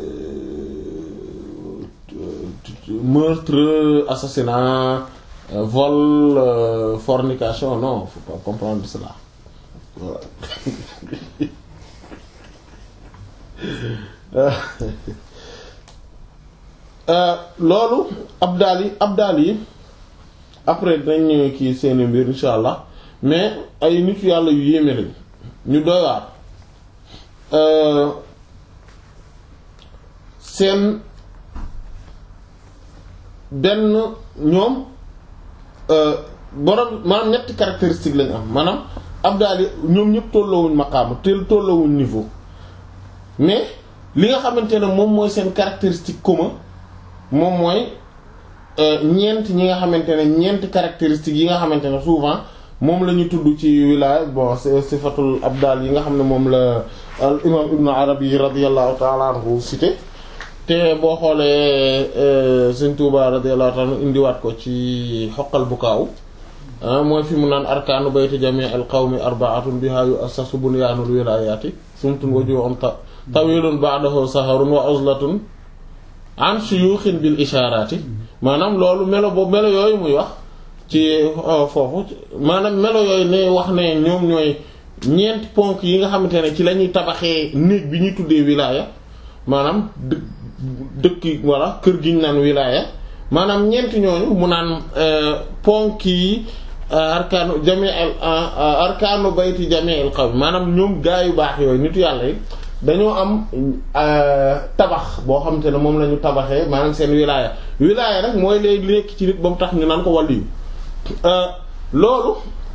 meurtre, assassinat, euh, vol, euh, fornication. Non, il faut pas comprendre cela. Voilà. euh, loolu abdal yi abdal yi après dañ kii seeni mbir insha allah. Mais ay nit yàlla yu yéeme lañ ñu doy waar seen benn ñoom borom maanaam ñetti caractéristique lañ am maanaam abdal yi ñoom ñëpp tolloowuñ maqaama teel tolloowuñ niveau mais li nga xamante ne moom mooy seen caractéristique commun moom mooy ñeent ñi nga xamante ne ñeenti caractéristiques yi nga xamante ne souvent moom la ñu tudd ci wilaaya bon c'est sifatul abdal yi nga xam ne moom la al imam ibnu arabi radiyallahu ta'ala anhu cité te boo xoolee Sëriñ Tuubaa radiyallahu ta'ala anhu indiwaat ko ci xoqal bu kaaw mooy fi mu naan arkaanu bayti jami'il qawmi arba'atun biha yu'assasu bunyanul wilayati sumtun wajuhun tawilun ba'dahu saharun wa uzlatun an shuyukhin bil isharati maanaam loolu melo boobu melo yooyu muy wax ci foofu maanaam melo yooyu ne wax ne ñoom ñooy ñeenti ponk yi nga xamante ne ci la ñuy tabaxee néeg bi ñuy tuddee wilaya maanaam dë dëkk walla kër gi ñu naan wilaya maanaam ñeenti ñooñu mu naan ponk yi arkaanu jami arkaanu bayti jami'il qawm maanaam ñoom gaa yu baax yooyu nitu yàlla yi dañoo am tabax boo xamante ne moom la ñu tabaxee maanaam seen wilaya wilaya nag mooy lay nekk ci nit ba mu tax ñu naan ko wàllu loolu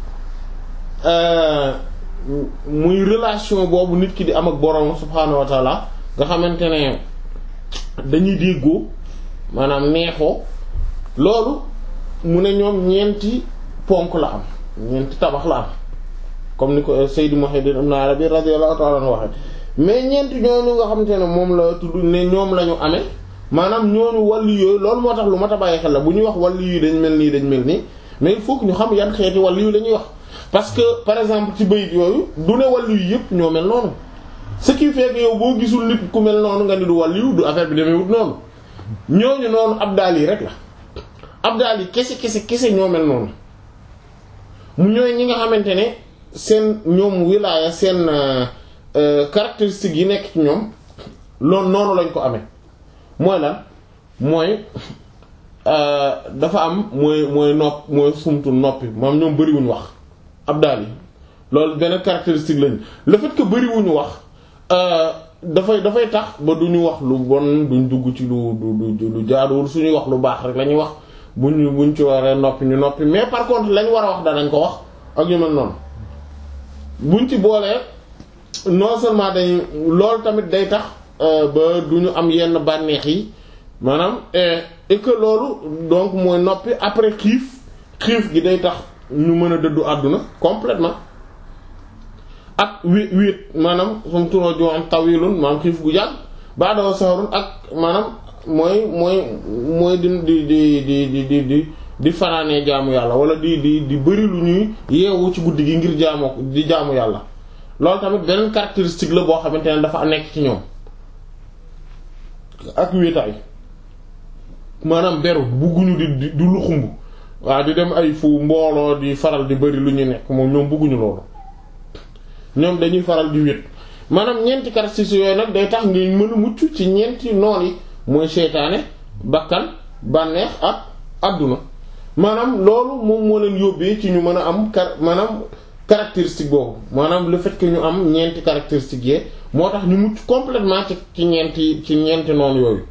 muy relation boobu nit ki di am ak borom subhaanahu wa taala nga xamante ne dañuy déggoo maanaam neexoo loolu mu ne ñoom ñeenti ponk la am ñeenti tabax la am comme ni ko Sayyid Muhyiddin Ibn Arabi radiyallahu ta'ala anhu waxe mais ñeenti ñooñu nga xamante ne moom la tudd ne ñoom la ñu amee maanaam ñooñu wàllu yooyu loolu moo tax lu mat a bàyyi xel la bu ñuy wax wàllu yi dañ mel nii dañ mel nii mais il faut que ñu xam yan xeeti wàllu yu la ñuy wax parce que par exemple ci bayit yooyu du ne wàllu yu yëpp ñoo mel noonu ce qui fait que yow boo gisul nit ku mel noonu nga ni du wàllu yu du affaire bi demee wut noonu ñooñu noonu abdal yi rek la abdal yi kese kese kese ñoo mel noonu mu ñooy ñi nga xamante ne seen ñoom wilaaya seen caractéristiques yi nekk ci ñoom loolu noonu lañ ko amee mooy lan mooy dafa am mooy mooy nopp mooy sumtu noppi maam ñoom bëriwuñu wax abdal yi loolu benn caractéristique lañ le fait que bëriwuñu wax dafay dafay tax ba duñu wax lu bon duñ dugg ci lu lu lu jaaduwul suñuy wax lu baax rek la ñuy wax buñ buñ ci waree noppi ñu noppi mais par contre lañ war a wax danañ ko wax ak yu mel noonu buñ ci boolee non seulement dañ loolu tamit day tax ba duñu am yenn bànneex yi maanaam et que loolu donc mooy noppi après xiif xiif gi day tax ñu mën a dëddu àdduna complètement ak wé wéet maanaam som turoo jo am tawilun maanaam xiif gu yàgg baadoo saxarun ak maanaam mooy mooy mooy di di di di di di di di fanaanee jaamu yàlla wala di di di bëri lu ñuy yeewu ci guddi gi ngir jaamoo di jaamu yàlla loolu tamit beneen caractéristique la boo xamante ne dafa nekk ci ñoom ak wéetaay maanaam beru bugguñu di di du lu xumb waaw di dem ay fu mbooloo di faral di bëri lu ñu nekk moom ñoom bugguñu loolu ñoom dañuy faral di wét maanaam ñeenti caractéristiques yooyu nag day tax ngay mën a mucc ci ñeenti noon yi mooy seytaane bakkan bànneex ak àdduna maanaam loolu moom moo leen yóbbee ci ñu mën a am car maanaam caractéristique boobu maanaam le fait que ñu am ñeenti caractéristiques yee moo tax ñu mucc complètement ci ci ñeenti ci ñeenti noonu yooyu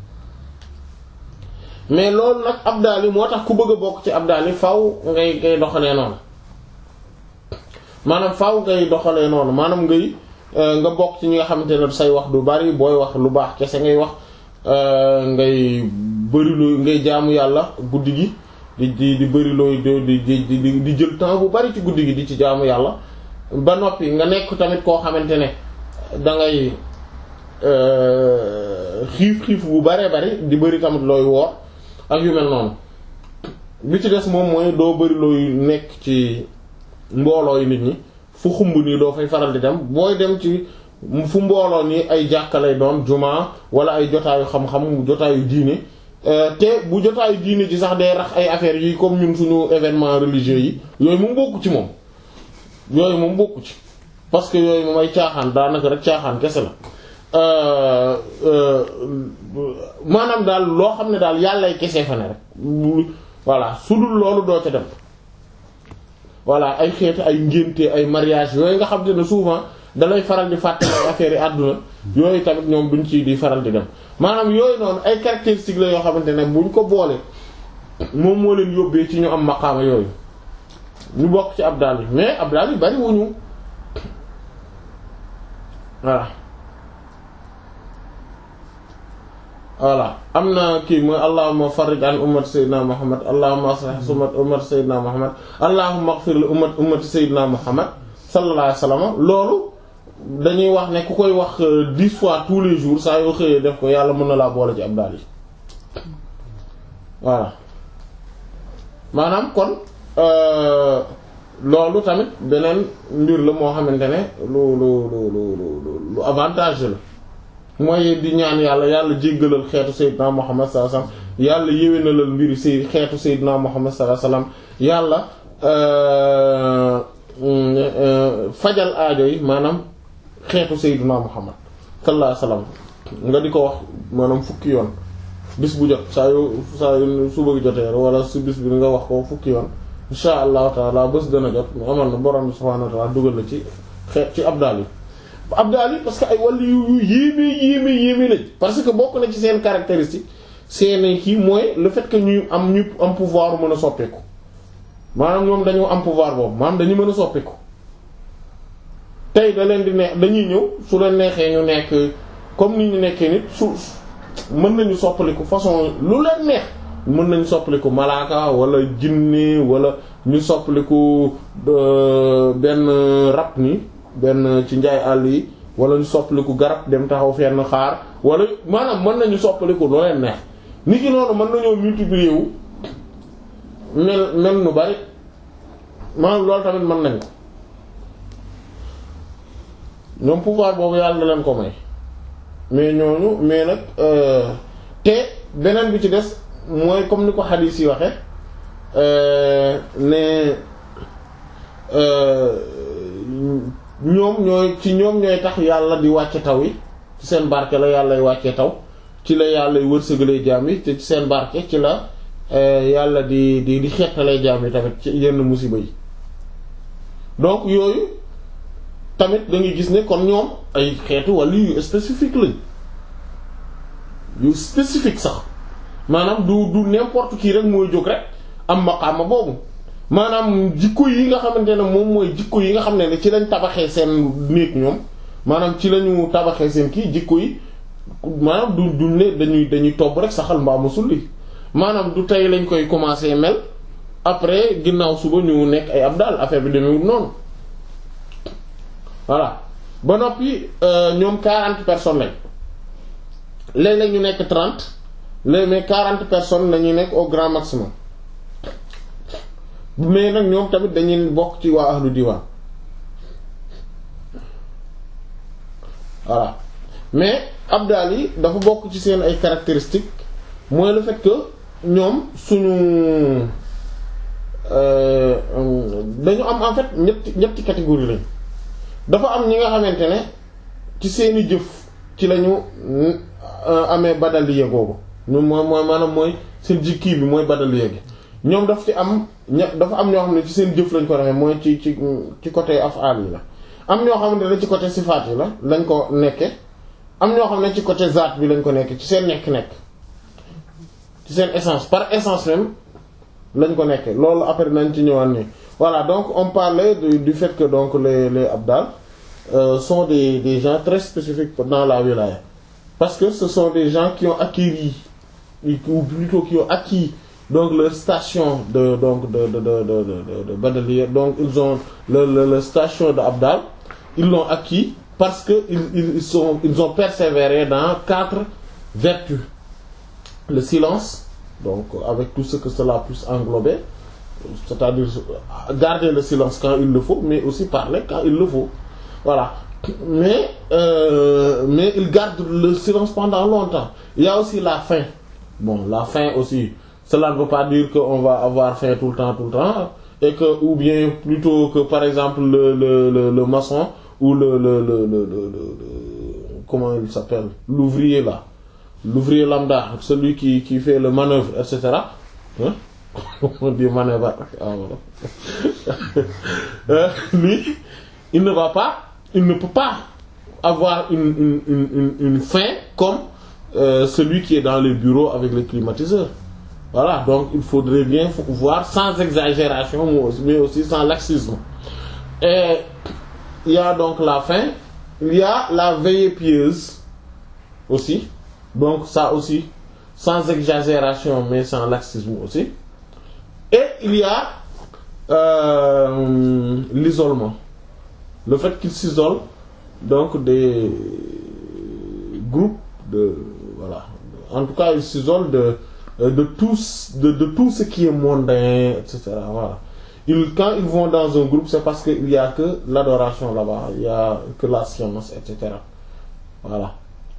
mais loolu nag abdal yi moo tax ku bëgg a bokk ci abdal yi faaw ngay ngay doxalee noonu maanaam faaw ngay doxalee noonu maanaam ngay nga bokk ci ñi nga xamante ne say wax du bari booy wax lu baax kese ngay wax ngay bëri looy ngay jaamu yàlla guddi gi di di di bëri looy di di di di jël temps bu bari ci guddi gi di ci jaamu yàlla ba noppi nga nekk tamit koo xamante ne da ngay xiif xiif bu baree bari di bëri tamit looy woor ak yu mel noonu bi ci des moom mooy doo bëri looy nekk ci mbooloo yi nit ñi fu xumb nii doo fay faral di dem booy dem ci fu mbooloo nii ay jàkkalay doon jumaa wala ay jotaayu xam-xam jotaayu diine te bu jotaayu diine ci sax day rax ay affaires yi comme ñun suñu événement religieux yi yooyu moom bokku ci moom yooyu moom bokku ci parce que yooyu moom ay caaxaan daanaka rek caaxaan kese la maanaam daal loo xam ne daal yàllay kese fa ne rek voilà su dul loolu doo ca dem voilà ay xeetu ay ngénte ay mariage yooyu nga xam te ne souvent dalay faral di fàttali ay affaires yi àdduna yooyu tamit ñoom duñ ci di faral di dem maanaam yooyu noonu ay caractéristiques la yoo xamante ne buñ ko boole moom moo leen yóbbee ci ñu am maqaama yooyu ñu bokk ci abdal yi mais abdal yi bari wuñu voilà voilà am na kii mooy allahumma farrij an ummat sayyidina muhammad allahumma aslih sumat ummat sayyidina muhammad allahumma ighfir li ummat ummat sayyidina muhammad sallallahu alayhi wasallam loolu dañuy wax ne ku koy wax dix fois tous les jours saa yoo xëyee def ko yàlla mën na laa boole ci abdal yi voilà maanaam kon loolu tamit beneen mbir la moo xamante ne lu lu lu lu lu avantage la mooy di ñaan yàlla yàlla jéggalal xeetu sayyidina Muhammad sallallahu alayhi wasallam yàlla yéwénalal mbiri say xeetu sayyidina Muhammad sallallahu alayhi wasallam yàlla fajal aajo yi maanaam xeetu sayyidina Muhammad sallallahu alayhi wasallam nga di ko wax maanaam fukki yoon bis bu jot saa yu saa yu su bëgg jotee wala su bis bi nga wax ko fukki yoon insha allahu taala bés dana jot mu amal na borom bi subhanahu wa ta'ala dugal la ci xeet ci abdal yi abdal yi parce que ay wàllu yu yu yéeme yéeme yéeme lañ parce que bokk na ci seen caractéristique seen kii mooy le fait que ñuy am ñu am pouvoir mën a soppeeku maanaam ñoom dañoo am pouvoir boobu maanaam dañu mën a soppeeku tey da leen di neex dañuy ñëw su leen neexee ñu nekk comme ni ñu nekkee nit su mën nañu soppaliku façon lu leen neex mën nañu soppaliku malaaka wala jinne wala ñu soppaliku benn rab ni benn ci njaay àll yi wala ñu soppaliku garab dem taxaw fenn xaar wala maanaam mën nañu soppaliku loo leen neex nit ki noonu mën nañoo multiplier wu mel mel nu bari maanaam loolu tamit mën nañ ko ñoom pouvoir boobu yàlla na leen ko may mais ñooñu mais nag te beneen bi ci des mooy comme ni ko xadiis yi waxe ne ñoom ñooy ci ñoom ñooy tax yàlla di wàcce taw yi ci seen barke la yàllay wàcce taw ci la yàllay wërsëgalee jaam yi te ci seen barke ci la yàlla di di di xettalee jaam yi tamit ci yenn musiba yi donc yooyu tamit da ngay gis ne kon ñoom ay xeetu wàllu yu spécifique lañ yu spécifique sax maanaam du du n'importe qui rek mooy jóg rek am maqaama boobu maanaam jikko yi nga xamante ne moom mooy jikko yi nga xam ne ne ci lañ tabaxee seen néeg ñoom maanaam ci lañu tabaxee seen kii jikko yi maanaam du du ne dañuy dañuy tobb rek saxal mbaamu sulli maanaam du tey lañ koy commencer mel après ginnaaw suba ñu nekk ay abdal affaire bi demewul noonu voilà ba noppi ñoom quarante personnes lañ léeg-léeg ñu nekk trente léeg mais quarante personnes lañuy nekk au grand maximum mais nag ñoom tamit dañuy bokk ci waa ahlu diwaan voilà mais abdal yi dafa bokk ci seen ay caractéristiques mooy le fait que ñoom suñu dañu am en fait ñetti ñetti catégorie lañ dafa am ñi nga xamante ne ci seeni jëf ci lañu amee badaliya googu ñoom mooy mooy maanaam mooy seen jikki bi mooy badaliya gi ñoom daf ci am ña dafa am ñoo xam ne ci seen jëf lañ ko defee mooy ci ci ci côté af'al yi la am ñoo xamante ne ci côté sifaat yi la lañ ko nekke am ñoo xam ne ci côté zaat bi lañ ko nekke ci seen nekk-nekk ci seen essence par essence même lañ ko nekke loolu après nañ ci ñëwaat nii voilà donc on parlait du, du fait que donc les les abdal euh, sont des des gens très spécifiques dans la wilaya parce que ce sont des gens qui ont acquis ou plutôt qui ont acquis donc leur station de donc de de de de de, de badaliya donc ils ont le le, le station de abdal ils l'ont acquis parce que ils ils sont ils ont persévéré dans quatre vertus le silence donc avec tout ce que cela puisse englober c'est-à-dire garder le silence quand il le faut mais aussi parler quand il le faut voilà mais euh, mais il garde le silence pendant longtemps il y a aussi la faim bon la faim aussi cela ne veut pas dire que on va avoir faim tout le temps tout le temps et que ou bien plutôt que par exemple le le le, le maçon ou le le le le, le, le, le comment il s'appelle l'ouvrier là l'ouvrier lambda celui qui qui fait le manœuvre et cetera hein on dit manœuvre ah voilà lui il ne va pas il ne peut pas avoir une une une une faim comme euh, celui qui est dans les bureaux avec les climatiseurs voilà donc il faudrait bien voir sans exagération mais aussi sans laxisme et il y a donc la faim il y a la veillée pieuse aussi donc ça aussi sans exagération mais sans laxisme aussi et il y a euh, l'isolement le fait qu'il s'isole donc des groupes de voilà en tout cas il s'isole de de tout de de tout ce qui est mondain et cetera voilà ils quand ils vont dans un groupe c'est parce que il y a que l'adoration là-bas il y a que la science et cetera voilà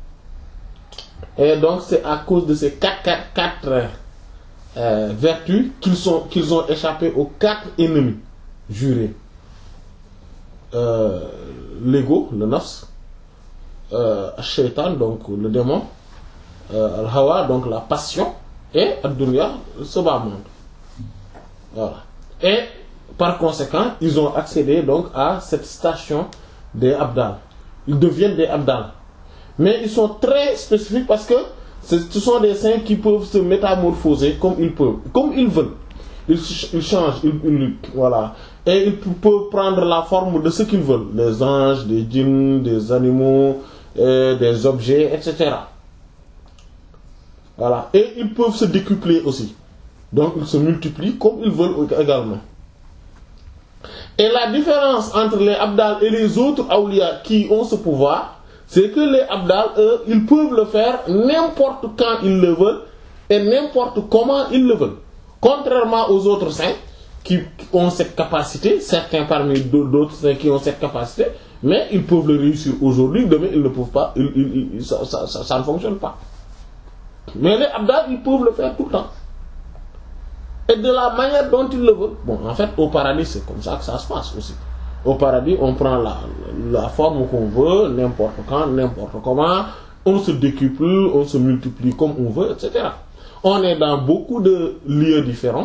et donc c'est à cause de ces quatre quatre quatre euh, vertus qu'ils sont qu'ils ont échappé aux quatre ennemis jurés euh, l'ego le nafs euh, shaitan donc le démon euh, al-hawa donc la passion et ad-dunya ce bas monde voilà et par conséquent ils ont accédé donc à cette station des abdal ils deviennent des abdal mais ils sont très spécifiques parce que ce sont des saints qui peuvent se métamorphoser comme ils peuvent comme ils veulent ils, ils changent ils, ils, voilà et ils peuvent prendre la forme de ce qu'ils veulent des anges des djinns des animaux euh, des objets et cetera voilà et ils peuvent se décupler aussi donc ils se multiplient comme ils veulent également et la différence entre les abdal et les autres awliya qui ont ce pouvoir c'est que les abdal eux ils peuvent le faire n'importe quand ils le veulent et n'importe comment ils le veulent contrairement aux autres saints qui ont cette capacité certains parmi d'autres saints qui ont cette capacité mais ils peuvent le réussir aujourd'hui demain ils ne peuvent pas ils, ils, ils, ça, ça, ça, ça ne fonctionne pas Mais les abdal, ils peuvent le faire tout le temps. Et de la manière dont ils le veulent. Bon, en fait, au paradis, c'est comme ça que ça se passe aussi. Au paradis, on prend la, la forme qu'on veut, n'importe quand, n'importe comment. On se décuple, on se multiplie comme on veut, et cetera. On est dans beaucoup de lieux différents.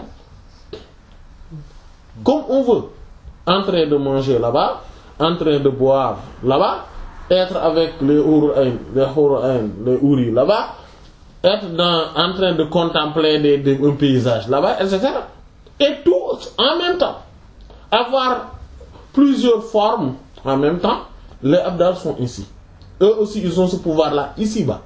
Comme on veut. En train de manger là-bas, en train de boire là-bas, être avec les Hourouain, les Hourouain, les Houris là-bas, être dans, en train de contempler des, des, un paysage là-bas, et cetera. Et tout en même temps. Avoir plusieurs formes en même temps, les abdal sont ici. Eux aussi, ils ont ce pouvoir-là, ici-bas.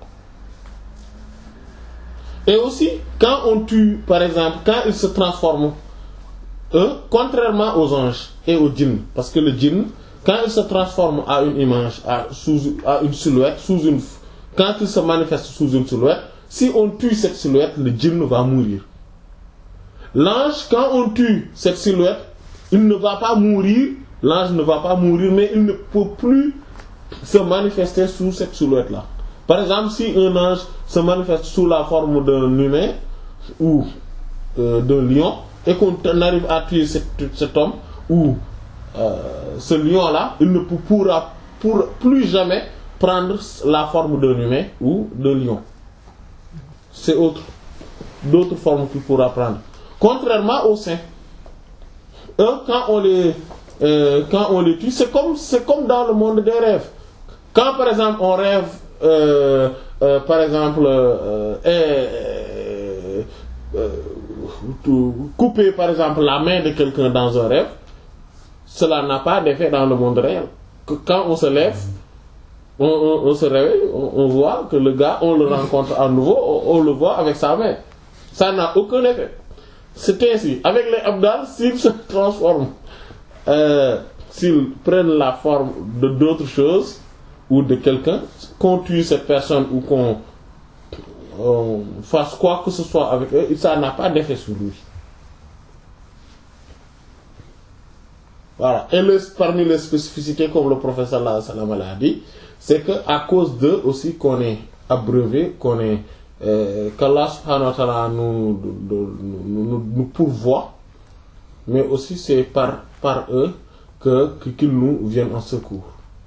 Et aussi, quand on tue, par exemple, quand ils se transforment, eux, contrairement aux anges et aux djinns, parce que le djinn, quand il se transforme à une image, à, sous, à une silhouette, sous une, quand il se manifeste sous une silhouette, si on tue cette silhouette, le djinn va mourir. L'ange, quand on tue cette silhouette, il ne va pas mourir, l'ange ne va pas mourir, mais il ne peut plus se manifester sous cette silhouette-là. Par exemple, si un ange se manifeste sous la forme d'un humain ou euh, d'un lion, et qu'on arrive à tuer cet, cet homme ou euh, ce lion-là, il ne pourra pour, plus jamais prendre la forme d'un humain ou d'un lion. C'est autre, d'autres formes qu'il pourra prendre. Contrairement aux saints, eux, quand on les, euh, quand on les tue, c'est comme, c'est comme dans le monde des rêves. Quand par exemple on rêve, euh, euh, par exemple, euh, euh, euh, couper par exemple la main de quelqu'un dans un rêve, cela n'a pas d'effet dans le monde réel. Quand on se lève, on, on, on se réveille, on, on voit que le gars, on le rencontre à nouveau, on, on le voit avec sa main. Ça n'a aucun effet. C'est ainsi. Avec les abdal, s'ils se transforment, euh, s'ils prennent la forme de d'autres choses ou de quelqu'un, qu'on tue cette personne ou qu'on euh, fasse quoi que ce soit avec eux, ça n'a pas d'effet sur lui. Voilà. Et le, parmi les spécificités, comme le professeur sallallahu alayhi wa sallam l'a dit, c'est que à cause d'eux aussi qu'on est abreuvé, qu'on est euh, qu'Allah subhanahu wa ta'ala nous, nous, nous, nous pourvoit, mais aussi c'est par, par eux que, que qu'ils nous viennent en secours.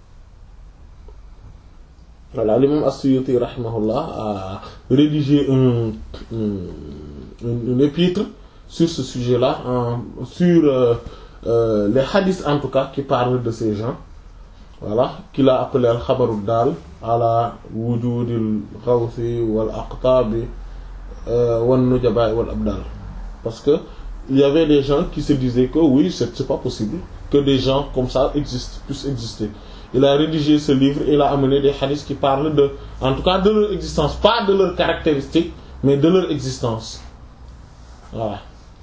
Voilà, l'imam As-Suyuti rahimahullah a rédigé un, un, un épître sur ce sujet-là, en, sur euh, euh, les hadiths en tout cas qui parlent de ces gens, voilà, qu'il a appelé al-Khabarud Dal ala wujudil ghawthi wal aqtabi wan nujabai wal abdal. Parce que il y avait des gens qui se disaient que oui, c'est, c'est pas possible que des gens comme ça existent, puissent exister. Il a rédigé ce livre, il a amené des hadiths qui parlent de, en tout cas de leur existence, pas de leurs caractéristiques, mais de leur existence. Voilà.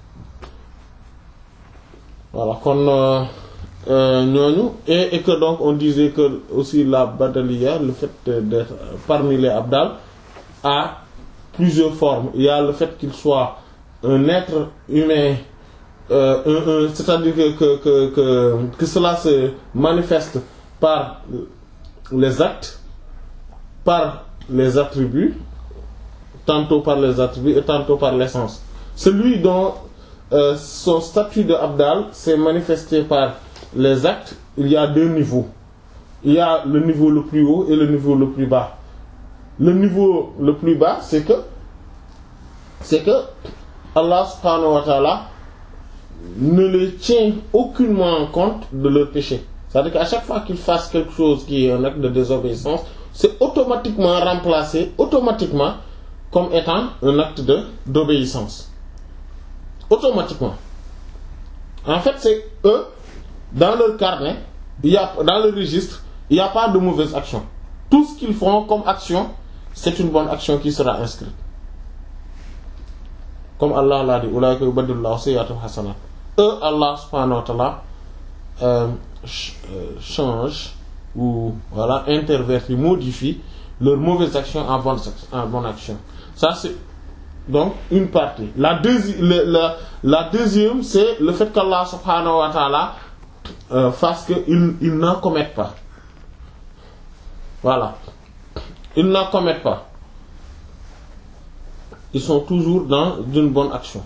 Voilà, kon euh, euh, ñooñu et, et que donc on disait que aussi la badaliya, le fait d'être parmi les abdal, a plusieurs formes. Il y a le fait qu'il soit un être humain, euh, un, un, c'est-à-dire que, que, que, que, que cela se manifeste par les actes, par les attributs, tantôt par les attributs et tantôt par l'essence. Celui dont euh, son statut de abdal s'est manifesté par les actes, il y a deux niveaux. Il y a le niveau le plus haut et le niveau le plus bas. Le niveau le plus bas, c'est que c'est que Allah subhanahu wa ta'ala ne les tient aucunement en compte de leur péché. C'est-à-dire qu'à chaque fois qu'ils fassent quelque chose qui est un acte de désobéissance, c'est automatiquement remplacé, automatiquement, comme étant un acte de, d'obéissance. Automatiquement. En fait, c'est eux, dans leur carnet, il y a, dans le registre, il n'y a pas de mauvaise action. Tout ce qu'ils font comme action, c'est une bonne action qui sera inscrite. Comme Allah l'a dit, Ulaika yubaddilullahu sayyi'atihim hasanat. Eux, Allah subhanahu wa ta'ala, euh, change ou voilà, intervertit, modifie leurs mauvaises actions en bonnes en bonne action. Ça c'est donc une partie. La, deuxi- le, la, la deuxième, c'est le fait qu'Allah subhanahu wa ta'ala euh, fasse qu'ils ils n'en commettent pas. Voilà. Ils n'en commettent pas. ils sont toujours dans une bonne action.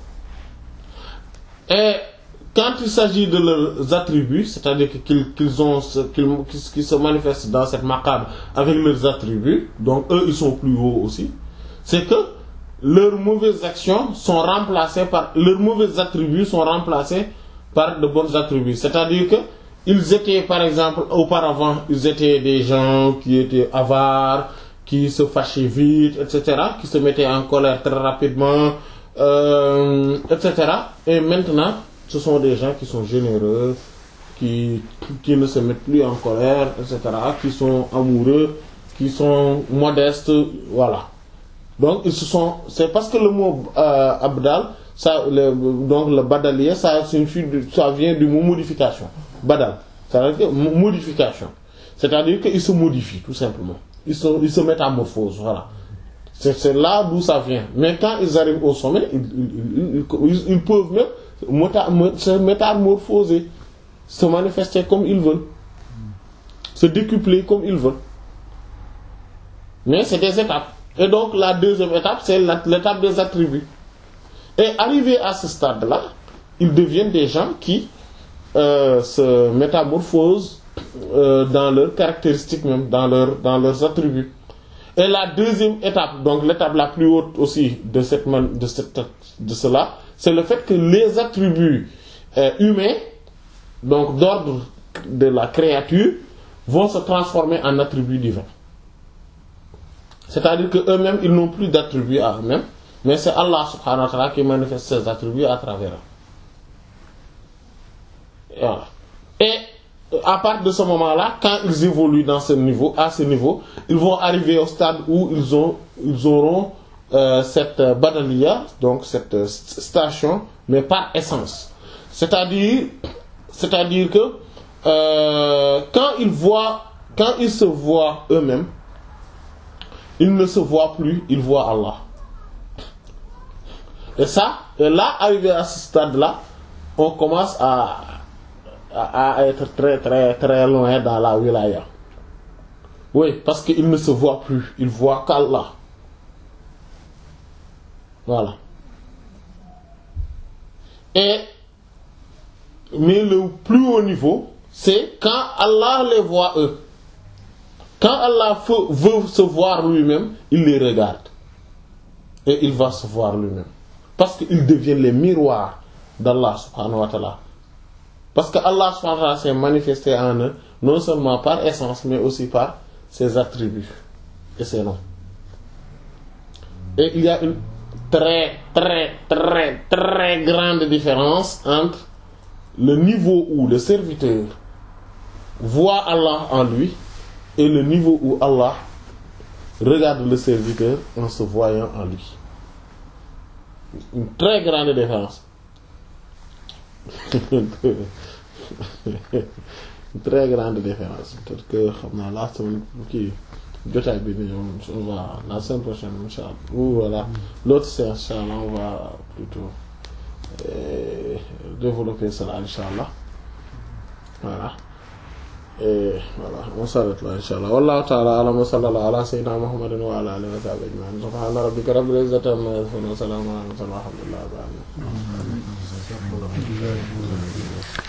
Et quand il s'agit de leurs attributs, c'est-à-dire qu'ils qu'ils ont ce, qu'ils, qu'ils se manifestent dans cette maqam avec leurs attributs, donc eux ils sont plus hauts aussi, c'est que leurs mauvaises actions sont remplacées par leurs mauvais attributs sont remplacés par de bons attributs. C'est-à-dire que ils étaient, par exemple, auparavant, ils étaient des gens qui étaient avares, qui se fâchaient vite, et cetera, qui se mettaient en colère très rapidement, euh, et cetera. Et maintenant, ce sont des gens qui sont généreux, qui, qui ne se mettent plus en colère, et cetera, qui sont amoureux, qui sont modestes, voilà. Donc ils se sont, c'est parce que le mot euh, abdal, ça, le, donc le badalier, ça signifie, ça vient du mot modification. Badal, c'est-à-dire que modification. C'est-à-dire qu'ils se modifient tout simplement. Ils se, ils se métamorphosent, voilà. C'est, c'est là d'où ça vient. Mais quand ils arrivent au sommet, ils, ils, ils, ils, ils peuvent même méta, se métamorphoser, se manifester comme ils veulent, se décupler comme ils veulent. Mais c'est des étapes. Et donc la deuxième étape, c'est l'étape des attributs. Et arrivé à ce stade-là, ils deviennent des gens qui euh, se métamorphosent euh, dans leurs caractéristiques même, dans, leur, dans leurs attributs. Et la deuxième étape, donc l'étape la plus haute aussi de, cette, de, cette, de cela, c'est le fait que les attributs euh, humains, donc d'ordre de la créature, vont se transformer en attributs divins. C'est-à-dire qu'eux-mêmes, ils n'ont plus d'attributs à eux-mêmes, mais c'est Allah subhanahu wa ta'ala qui manifeste ses attributs à travers eux. Et, voilà. Et à partir de ce moment-là, quand ils évoluent dans ce niveau, à ce niveau, ils vont arriver au stade où ils, ont, ils auront euh, cette badaliya, donc cette euh, station, mais par essence. C'est-à-dire, c'est-à-dire que euh, quand ils voient, quand ils se voient eux-mêmes, ils ne se voient plus, ils voient Allah. Et ça, et là, arrivé à ce stade-là, on commence à, à, à être très très très loin dans la wilaya. Oui, parce qu'ils ne se voient plus, ils voient qu'Allah. Voilà. Et, mais le plus haut niveau, c'est quand Allah les voit eux. Quand Allah veut se voir lui-même, il les regarde. Et il va se voir lui-même. Parce qu'ils deviennent les miroirs d'Allah subhanahu wa ta'ala. Parce que Allah subhanahu wa ta'ala s'est manifesté en eux, non seulement par essence, mais aussi par ses attributs et ses noms. Et il y a une très très très très grande différence entre le niveau où le serviteur voit Allah en lui et le niveau où Allah regarde le serviteur en se voyant en lui. Une très grande différence. Une très grande différence. Peut-être que la semaine qui jotaay bi on va la semaine prochaine inchallah ou voilà l'autre séance inchallah on va plutôt euh, développer cela inchallah. Voilà. Et voilà, on s'arrête là inchallah. Wallahu ta'ala a'lam wa sallallahu ala sayyidina Muhammadin wa ala alihi wa sahbihi ajma'in. Subhana rabbika rabbil izzati amma yasifun wa salamun ala al mursalin walhamdulillahi rabbil alamin.